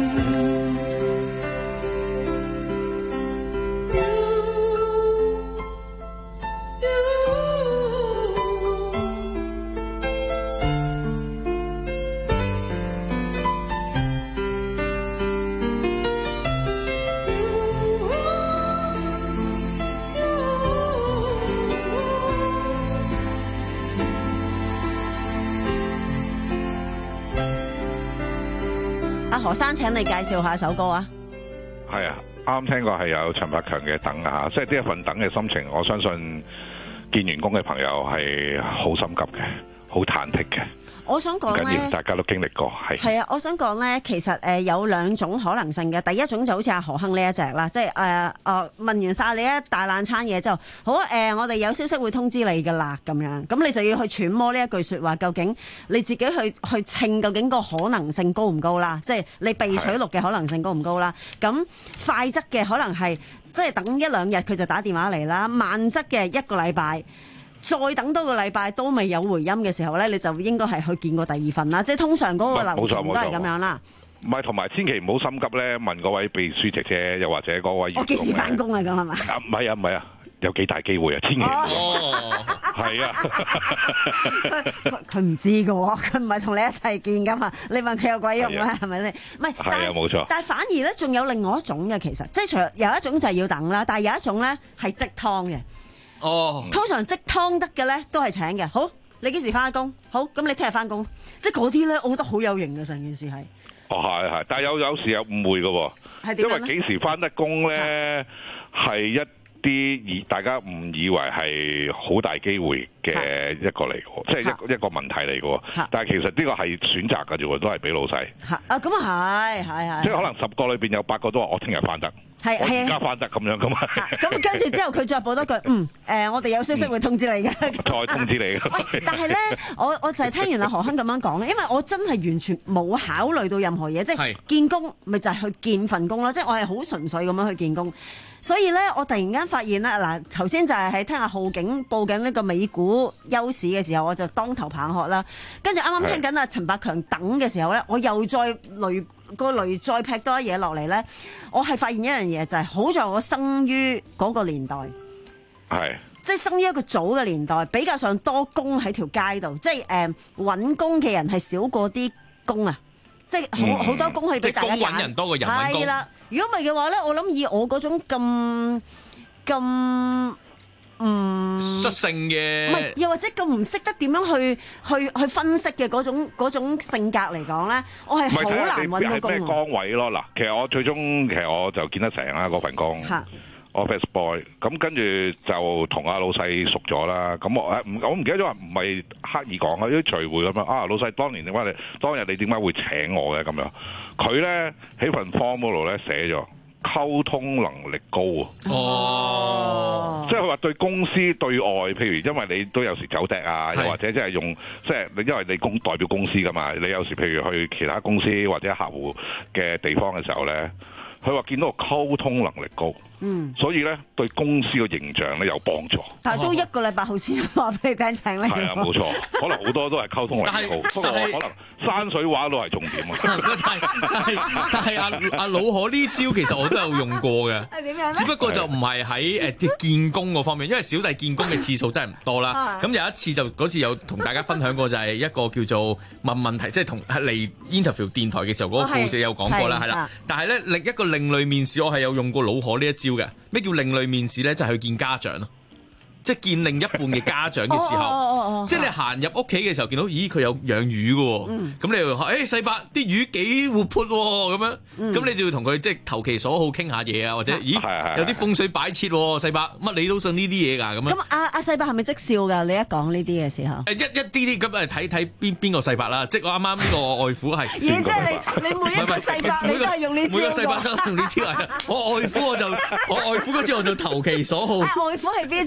何生，請你介紹下首歌啊！ 係啊，啱聽過係有陳百強嘅等啊，即係呢一份等嘅心情，我相信見完工嘅朋友係好心急嘅，好忐忑嘅。 我想講咧， 大家都經歷過，係係啊！我想講咧，其實誒有兩種可能性嘅。第一種就好似阿何亨呢一隻啦，即係誒誒問完晒你一大爛餐嘢之後，好誒、呃，我哋有消息會通知你㗎啦，咁樣咁你就要去揣摩呢一句説話，究竟你自己去去稱究竟個可能性高唔高啦？即係你被取錄嘅可能性高唔高啦？咁快則嘅可能係即係等一兩日佢就打電話嚟啦，慢則嘅一個禮拜。再等多個禮拜都未有回音嘅時候咧，你就應該係去見過第二份啦。即係通常嗰個流程都係咁樣啦。 唔係，同埋千祈唔好心急咧，問嗰位秘書姐姐，又或者嗰位我幾時翻工啊？咁係嘛？ 啊，唔係啊，唔係啊，有幾大機會啊？千祈唔好。哦，係啊。 佢唔知㗎喎，佢唔係同你一齊見㗎嘛。你問佢有鬼用啊？係咪先？唔係。係啊，冇錯。但係反而咧，仲有另外一種嘅，其實即係除有一種就係要等啦，但係有一種咧係即湯嘅。 哦， 通常即湯得嘅咧都係請嘅。好，你幾時翻工？好，咁你聽日翻工。即係嗰啲咧，我覺得好有型嘅成件事係。 哦，係係，但係有有時有誤會嘅喎。係點樣咧？因為幾時翻得工咧，係一啲以大家誤以為係好大機會嘅一個嚟嘅，即係一一個問題嚟嘅。但係其實呢個係選擇嘅啫喎，都係俾老細。 啊，咁啊係係係。 即係可能十個裏邊有八個都話我聽日翻得。係係啊，而家翻得咁樣咁啊！ 咁跟住之後佢再補多句，嗯，誒、呃，我哋有消息會通知你嘅、嗯。 再通知你。 喂，但係咧，我我就係聽完阿何亨咁樣講咧，因為我真係完全冇考慮到任何嘢，即係見工咪就係去見份工咯，即係我係好純粹咁樣去見工。所以咧，我突然間發現啦，嗱，頭先就係喺聽阿浩景報緊呢個美股休市嘅時候，我就當頭棒喝啦。跟住啱啱聽緊阿陳百強等嘅時候咧，我又再雷個雷再劈多一嘢落嚟咧，我係發現一樣嘢就係、是，好在我生於嗰個年代，係即係生於一個早嘅年代，比較上多工喺條街度，即係誒揾工嘅人係少過啲工啊，即係好好多工可以俾大家揀。即係工揾人多過人揾工。係啦，如果唔係嘅話咧，我諗以我嗰種咁咁嗯率性嘅， 唔係又或者咁唔識得點樣去去去分析嘅嗰種嗰種性格嚟講咧，我係好難揾到工。 係咩崗位咯？嗱，其實我最終其實我就見得成啦嗰份工。Office boy， 咁跟住就同阿老細熟咗啦。咁我誒唔我唔記得咗話唔係刻意講啊，啲聚會咁樣啊。老細當年點解你當日你點解會請我嘅咁樣？佢咧喺份 form 嗰度咧寫咗溝通能力高啊。哦，即係佢話對公司對外，譬如因為你都有時走趯啊，又或者即係用即係你因為你公代表公司噶嘛，你有時譬如去其他公司或者客戶嘅地方嘅時候咧，佢話見到個溝通能力高。嗯，所以咧對公司嘅形象咧有幫助。 但係都一個禮拜後先話俾你聽請你。 係啊，冇錯，可能好多都係溝通能力高，不過可能山水畫都係重點啊。 但係但係阿阿老何呢招其實我都有用過嘅。係點樣咧？只不過就唔係喺誒見工嗰方面，因為小弟見工嘅次數真係唔多啦。咁有一次就嗰次有同大家分享過，就係一個叫做問問題，即係同嚟 interview 電台嘅時候嗰個故事有講過啦，係啦。但係咧另一個另類面試，我係有用過老何呢一招。咩叫另類面試咧？就係、是、去見家長咯，即係見另一半嘅家長嘅時候，哦哦哦哦、即係你行入屋企嘅時候，見到咦佢有養魚嘅，咁、嗯、你又話誒細伯啲魚幾活潑咁樣，咁、嗯、你就要同佢即係投其所好傾下嘢啊，或者咦有啲風水擺設，細伯乜你都信呢啲嘢噶咁樣。咁阿阿細伯係咪即笑噶？你一講呢啲嘅時候， 誒一一啲啲咁誒睇睇邊邊個細伯啦，即係我啱啱呢個外父係。 咦，即係你你每一個細伯你都係用呢招。 每個細伯都用呢招啊！我外父我就我外父嗰招我就投其所好。 外父係邊招咧？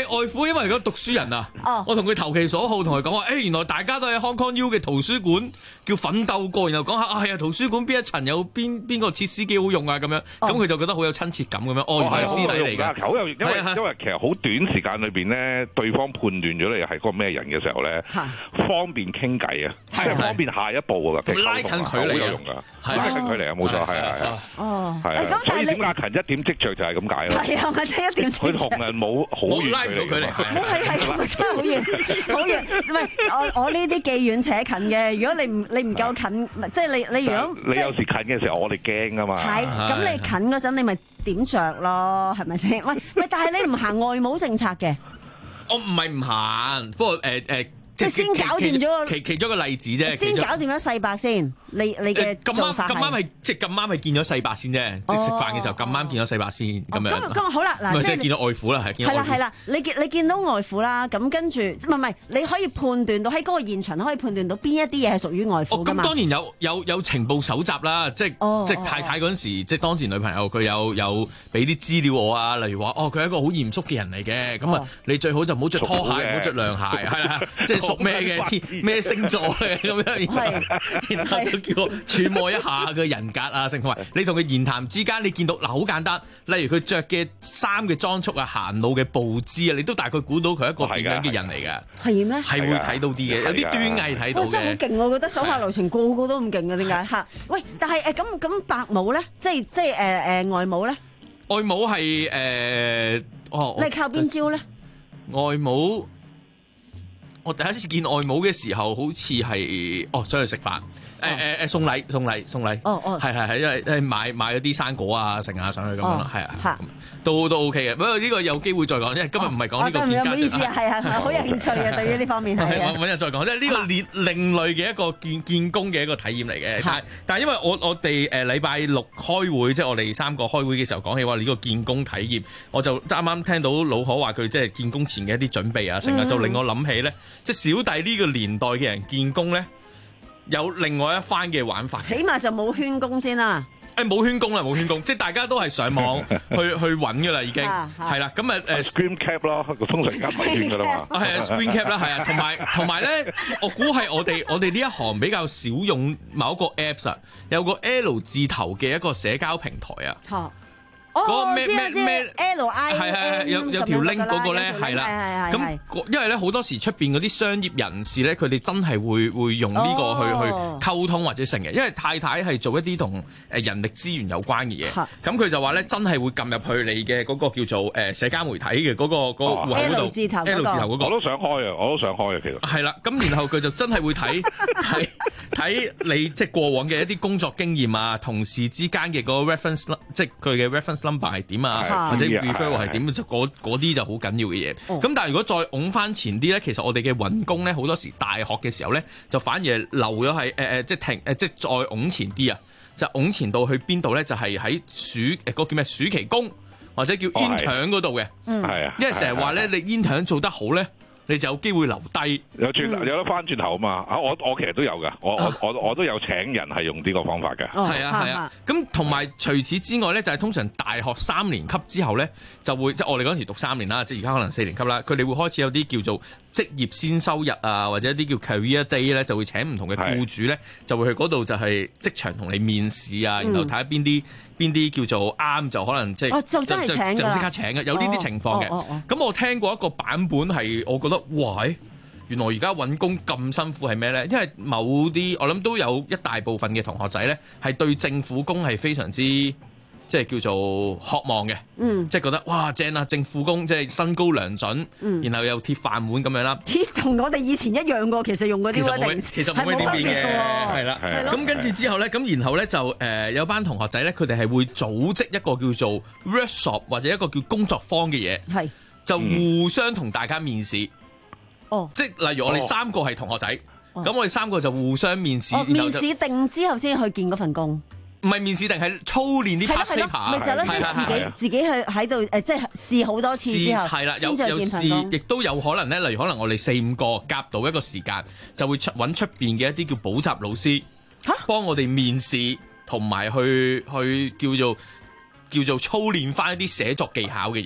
係外父，因為嗰個讀書人啊，哦、我同佢投其所好，同佢講話，誒、欸、原來大家都喺 Hong Kong U 嘅圖書館叫奮鬥過，然後講下啊係啊圖書館邊一層有邊邊個設施幾好用啊咁樣，咁佢、哦、就覺得好有親切感咁樣。哦，原來係師弟嚟㗎， 好有，因為因為其實好短時間裏邊咧，對方判斷咗你係個咩人嘅時候咧，方便傾偈啊，即係方便下一步㗎， 拉近距離好有用㗎，拉近距離啊，冇錯，係啊係啊， 哦， 係啊，所以點解勤一點即着就係咁解咯。 係啊，或者一點即着。 佢同人冇好遠拉唔到距離， 係係真係好遠好遠。唔係我我呢啲既遠且近嘅。如果你唔你唔夠近，即係你你如果你有時近嘅時候，我哋驚㗎嘛。 係咁，你近嗰陣你咪點着咯，係咪先？喂喂，但係你唔行外母政策嘅。 我唔係唔行，不過誒誒。 即係先搞掂咗個其其中一個例子啫， 先搞掂咗世伯先，你你嘅做法係咁啱係即係咁啱係見咗世伯先啫，即係食飯嘅時候咁啱見咗世伯先咁樣。 咁咁好啦，嗱即係見到外父啦，係見到外父。 係啦係啦，你見你見到外父啦，咁跟住唔係唔係，你可以判斷到喺嗰個現場可以判斷到邊一啲嘢係屬於外父㗎嘛？ 咁當然有有有情報搜集啦，即係即係太太嗰陣時，即係當時女朋友佢有有俾啲資料我啊，例如話哦佢係一個好嚴肅嘅人嚟嘅，咁啊你最好就唔好着拖鞋，唔好着涼鞋，係啦，即係屬咩嘅天。咩星座咧咁樣，然後就叫我揣摩一下嘅人格啊，同埋你同佢言談之間，你見到嗱好簡單，例如佢着嘅衫嘅裝束啊、行路嘅步姿啊，你都大概估到佢係一個點樣嘅人嚟嘅。 係咩？ 係會睇到啲嘅，有啲端倪睇到嘅。 真係好勁，我覺得手下留情個個都咁勁嘅，點解嚇？喂，但係誒咁咁伯母咧，即係即係誒誒外母咧？ 外母係誒哦， 你係靠邊招咧？ 外母。我第一次見外母嘅時候，好似係哦，想去食飯，誒誒誒送禮送禮送禮， 哦哦， 係係係，因為誒買買咗啲生果啊，剩下上去咁樣咯，係啊，都都 OK 嘅。不過呢個有機會再講，因為今日唔係講呢個見家。 唔好意思啊，係啊，好有興趣啊，對於呢方面係啊。 揾日再講，即係呢個另另類嘅一個見見工嘅一個體驗嚟嘅。但係但係因為我我哋誒禮拜六開會，即係我哋三個開會嘅時候講起話呢個見工體驗，我就啱啱聽到老可話佢即係見工前嘅一啲準備啊，成日就令我諗起咧。即係小弟呢個年代嘅人見工咧，有另外一番嘅玩法。 起碼就冇圈工先啦。 誒冇圈工啦，冇圈工，即係大家都係上網去去揾㗎啦，已經係啦。咁誒誒 screen cap 咯，通常加埋圈㗎啦嘛。 係啊 screen cap 啦，係啊，同埋同埋咧，我估係我哋我哋呢一行比較少用某一個 apps 啊，有個 L 字頭嘅一個社交平台啊。 哦， 咩咩咩 L I N 係係有有條 link 嗰個咧係啦，咁因為咧好多時出邊嗰啲商業人士咧，佢哋真係會會用呢個去去溝通或者成嘅，因為太太係做一啲同誒人力資源有關嘅嘢，咁佢就話咧真係會撳入去你嘅嗰個叫做誒社交媒體嘅嗰個嗰個戶口嗰度 L 字頭 L 字頭嗰個， 我都想開啊，我都想開啊，其實係啦，咁然後佢就真係會睇睇睇你即係過往嘅一啲工作經驗啊，同事之間嘅嗰個 reference 即係佢嘅 reference number 係點啊，或者 refer 係點，嗰嗰啲就好緊要嘅嘢。咁、哦、但係如果再拱翻前啲咧，其實我哋嘅揾工咧，好多時大學嘅時候咧，就反而留咗係誒誒，即係停誒，即係再拱前啲啊，就拱前到去邊度咧？就係喺暑誒嗰個叫咩暑期工或者叫 intern 嗰度嘅。嗯，係啊，因為成日話咧，你 intern 做得好咧，你就有機會留低， 有轉有得翻轉頭啊嘛！啊，我我其實都有噶，我我我我都有請人係用呢個方法嘅。 係啊係啊，咁同埋除此之外咧，就係通常大學三年級之後咧，就會即係我哋嗰陣時讀三年啦，即係而家可能四年級啦，佢哋會開始有啲叫做職業先修日啊，或者一啲叫 career day 咧，就會請唔同嘅僱主咧，就會去嗰度就係即場同你面試啊，然後睇下邊啲邊啲叫做啱，就可能即係就真係請㗎， 就即刻請嘅，有呢啲情況嘅。咁我聽過一個版本係，我覺得哇，原來而家揾工咁辛苦係咩咧？因為某啲我諗都有一大部分嘅同學仔咧，係對政府工係非常之即係叫做渴望嘅，嗯，即係覺得哇正啊！政府工即係薪高糧準，嗯，然後又鐵飯碗咁樣啦。 鐵同我哋以前一樣喎，其實用嗰啲位定其實冇咩點變嘅，係啦，係啦。咁跟住之後咧，咁然後咧就誒、呃、有班同學仔咧，佢哋係會組織一個叫做 workshop 或者一個叫工作坊嘅嘢，係就互相同大家面試。哦，即係例如我哋三個係同學仔，咁、哦、我哋三個就互相面試。 哦、面試定之後先去見嗰份工。 唔係面試定係操練啲 past paper， 咪就係咯，即係自己自己去喺度誒，即係試好多次之後， 係啦，有有試，亦都有可能咧。例如可能我哋四五個夾到一個時間，就會出揾出邊嘅一啲叫補習老師，嚇幫我哋面試，同埋去去叫做叫做操練翻一啲寫作技巧嘅嘢。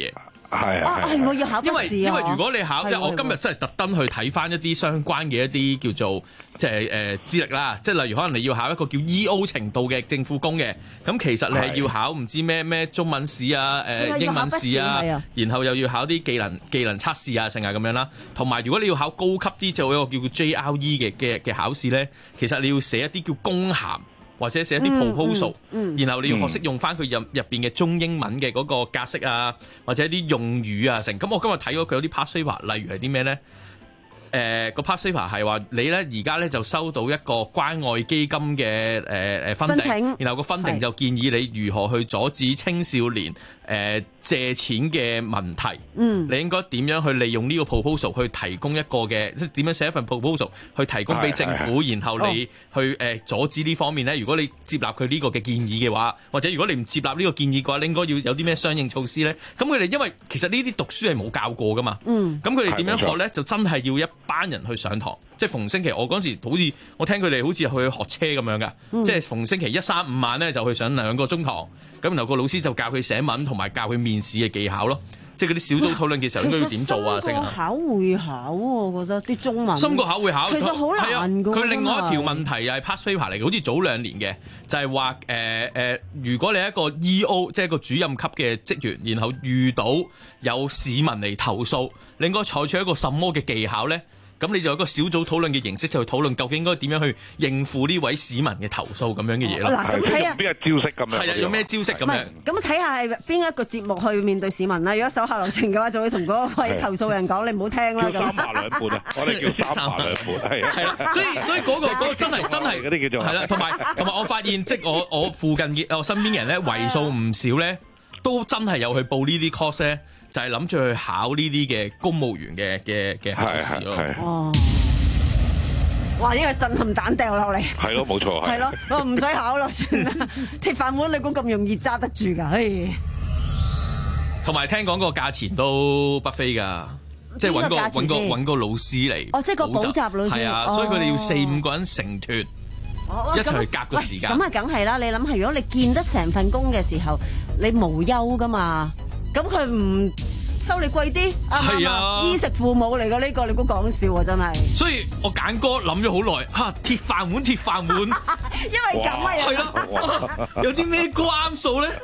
係啊係喎，要考筆試啊！ 因為因為如果你考，即係我今日真係特登去睇翻一啲相關嘅一啲叫做即係誒資歷啦，即係例如可能你要考一個叫 E O 程度嘅政府工嘅，咁其實你係要考唔知咩咩中文試啊、誒英文試啊，然後又要考啲技能技能測試啊，成日咁樣啦。同埋如果你要考高級啲，就有一個叫做 J R E 嘅嘅嘅考試咧，其實你要寫一啲叫公函。或者寫一啲 proposal，、嗯嗯、然後你要學識用翻佢入入邊嘅中英文嘅嗰個格式啊，或者一啲用語啊成。咁我今日睇咗佢有啲 past paper，例如係啲咩咧？誒、呃、個 past paper 係話你咧而家咧就收到一個關愛基金嘅誒誒分定，然後個分定就建議你如何去阻止青少年誒、呃、借錢嘅問題。嗯，你應該點樣去利用呢個 proposal 去提供一個嘅，即係點樣寫一份 proposal 去提供俾政府，然後你去誒、呃、阻止呢方面咧。如果你接納佢呢個嘅建議嘅話，或者如果你唔接納呢個建議嘅話，你應該要有啲咩相應措施咧？咁佢哋因為其實呢啲讀書係冇教過噶嘛。嗯，咁佢哋點樣學咧？就真係要一班人去上堂，即係逢星期，我嗰時好似我聽佢哋好似去學車咁樣噶，嗯、即係逢星期一三五晚咧就去上兩個鐘堂，咁然後個老師就教佢寫文同埋教佢面試嘅技巧咯，即係嗰啲小組討論嘅時候應該要點做啊？ 深過考會考，我覺得啲中文深過考會考， 其實好難㗎。 佢另外一條問題又係 past paper 嚟嘅，好似早兩年嘅，就係話誒誒，如果你係一個 E O， 即係一個主任級嘅職員，然後遇到有市民嚟投訴，你應該採取一個什麼嘅技巧咧？咁你就有一個小組討論嘅形式，就去討論究竟應該點樣去應付呢位市民嘅投訴咁樣嘅嘢咯。 嗱，咁睇下邊個招式咁樣？ 係啊，有咩招式咁樣？ 咁睇下係邊一個節目去面對市民啦。如果手下留情嘅話，就會同嗰位投訴人講：你唔好聽啦。 叫三扒兩撥啊！我哋叫三扒兩撥，係係啦。所以所以嗰個嗰個真係真係嗰啲叫做係啦。同埋同埋，我發現即係我我附近嘅我身邊嘅人咧，為數唔少咧，都真係有去報呢啲 course 咧，就係諗住去考呢啲嘅公務員嘅嘅嘅考試咯。 哦。哇！呢個震撼彈掉落嚟， 係咯，冇錯， 係咯，我唔使考咯，算啦。鐵飯碗你估咁容易揸得住㗎？唉， 同埋聽講個價錢都不菲㗎，即係揾個揾個揾個老師嚟。 哦，即係個補習老師。 係啊，所以佢哋要四五個人成團，一齊去夾個時間。 咁啊，梗係啦！你諗下，如果你見得成份工嘅時候，你無憂㗎嘛？咁佢唔收你貴啲，係啊，衣食父母嚟噶呢個，你估講笑啊，真係。 所以我揀歌諗咗好耐，嚇鐵飯碗鐵飯碗， 因為咁啊， 係咯，有啲咩歌啱數咧？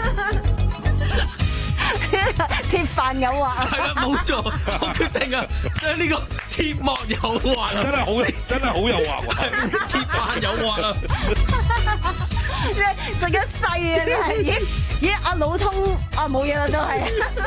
鐵飯誘惑啊！ 係啦，冇錯，我決定啊，即係呢個鐵幕誘惑啊， 真係好，真係好誘惑喎， 鐵飯誘惑啊！ 食一世啊，真係，咦咦，阿老通啊冇嘢啦，都係。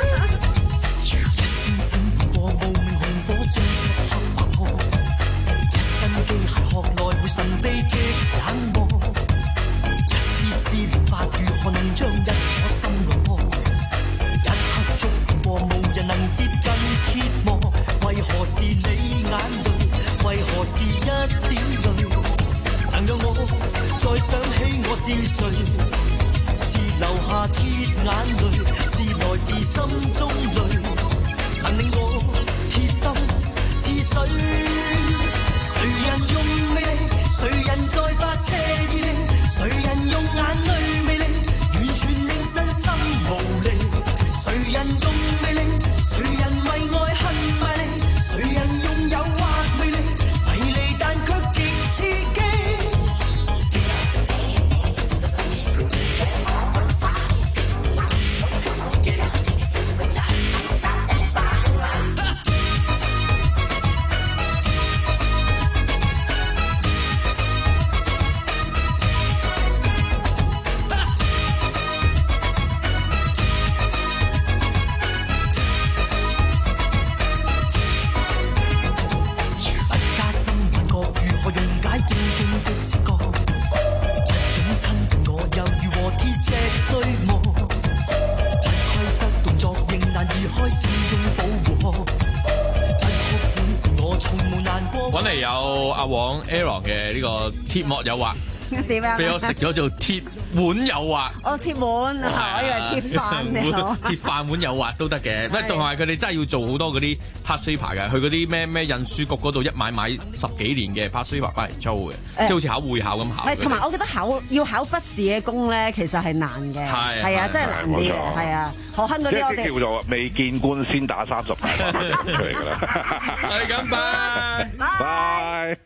過無名紅火將漆黑劃破，一身機械學內會神秘的冷漠，一絲絲連發如何能將一顆心弄破？一刻觸碰過無人能接近揭幕，為何是你眼淚？為何是一點淚？能讓我再想起我是誰？是流下鐵眼淚，是來自心中淚。能令我貼心似水，誰人用魅力？誰人在發射熱力？誰人用眼淚魅力？完全令身心無力。誰人用魅力？誰人為愛恨賣力？誰人用誘惑魅力？迷離但卻極刺激。 揾嚟有阿黃 Aaron 嘅呢個鐵幕誘惑， 點樣？ 俾我食咗做鐵碗有滑。 哦，鐵碗，我以為鐵飯啫。 鐵飯碗有滑都得嘅，咩同埋佢哋真係要做好多嗰啲 past paper 嘅，去嗰啲咩咩印書局嗰度一買買十幾年嘅 past paper 翻嚟租嘅，即係好似考會考咁考。 同埋我覺得考要考筆試嘅工咧，其實係難嘅，係啊，真係難啲嘅，係啊。何亨嗰啲我哋叫做未見官先打三十大板出嚟㗎啦。 係咁，拜拜。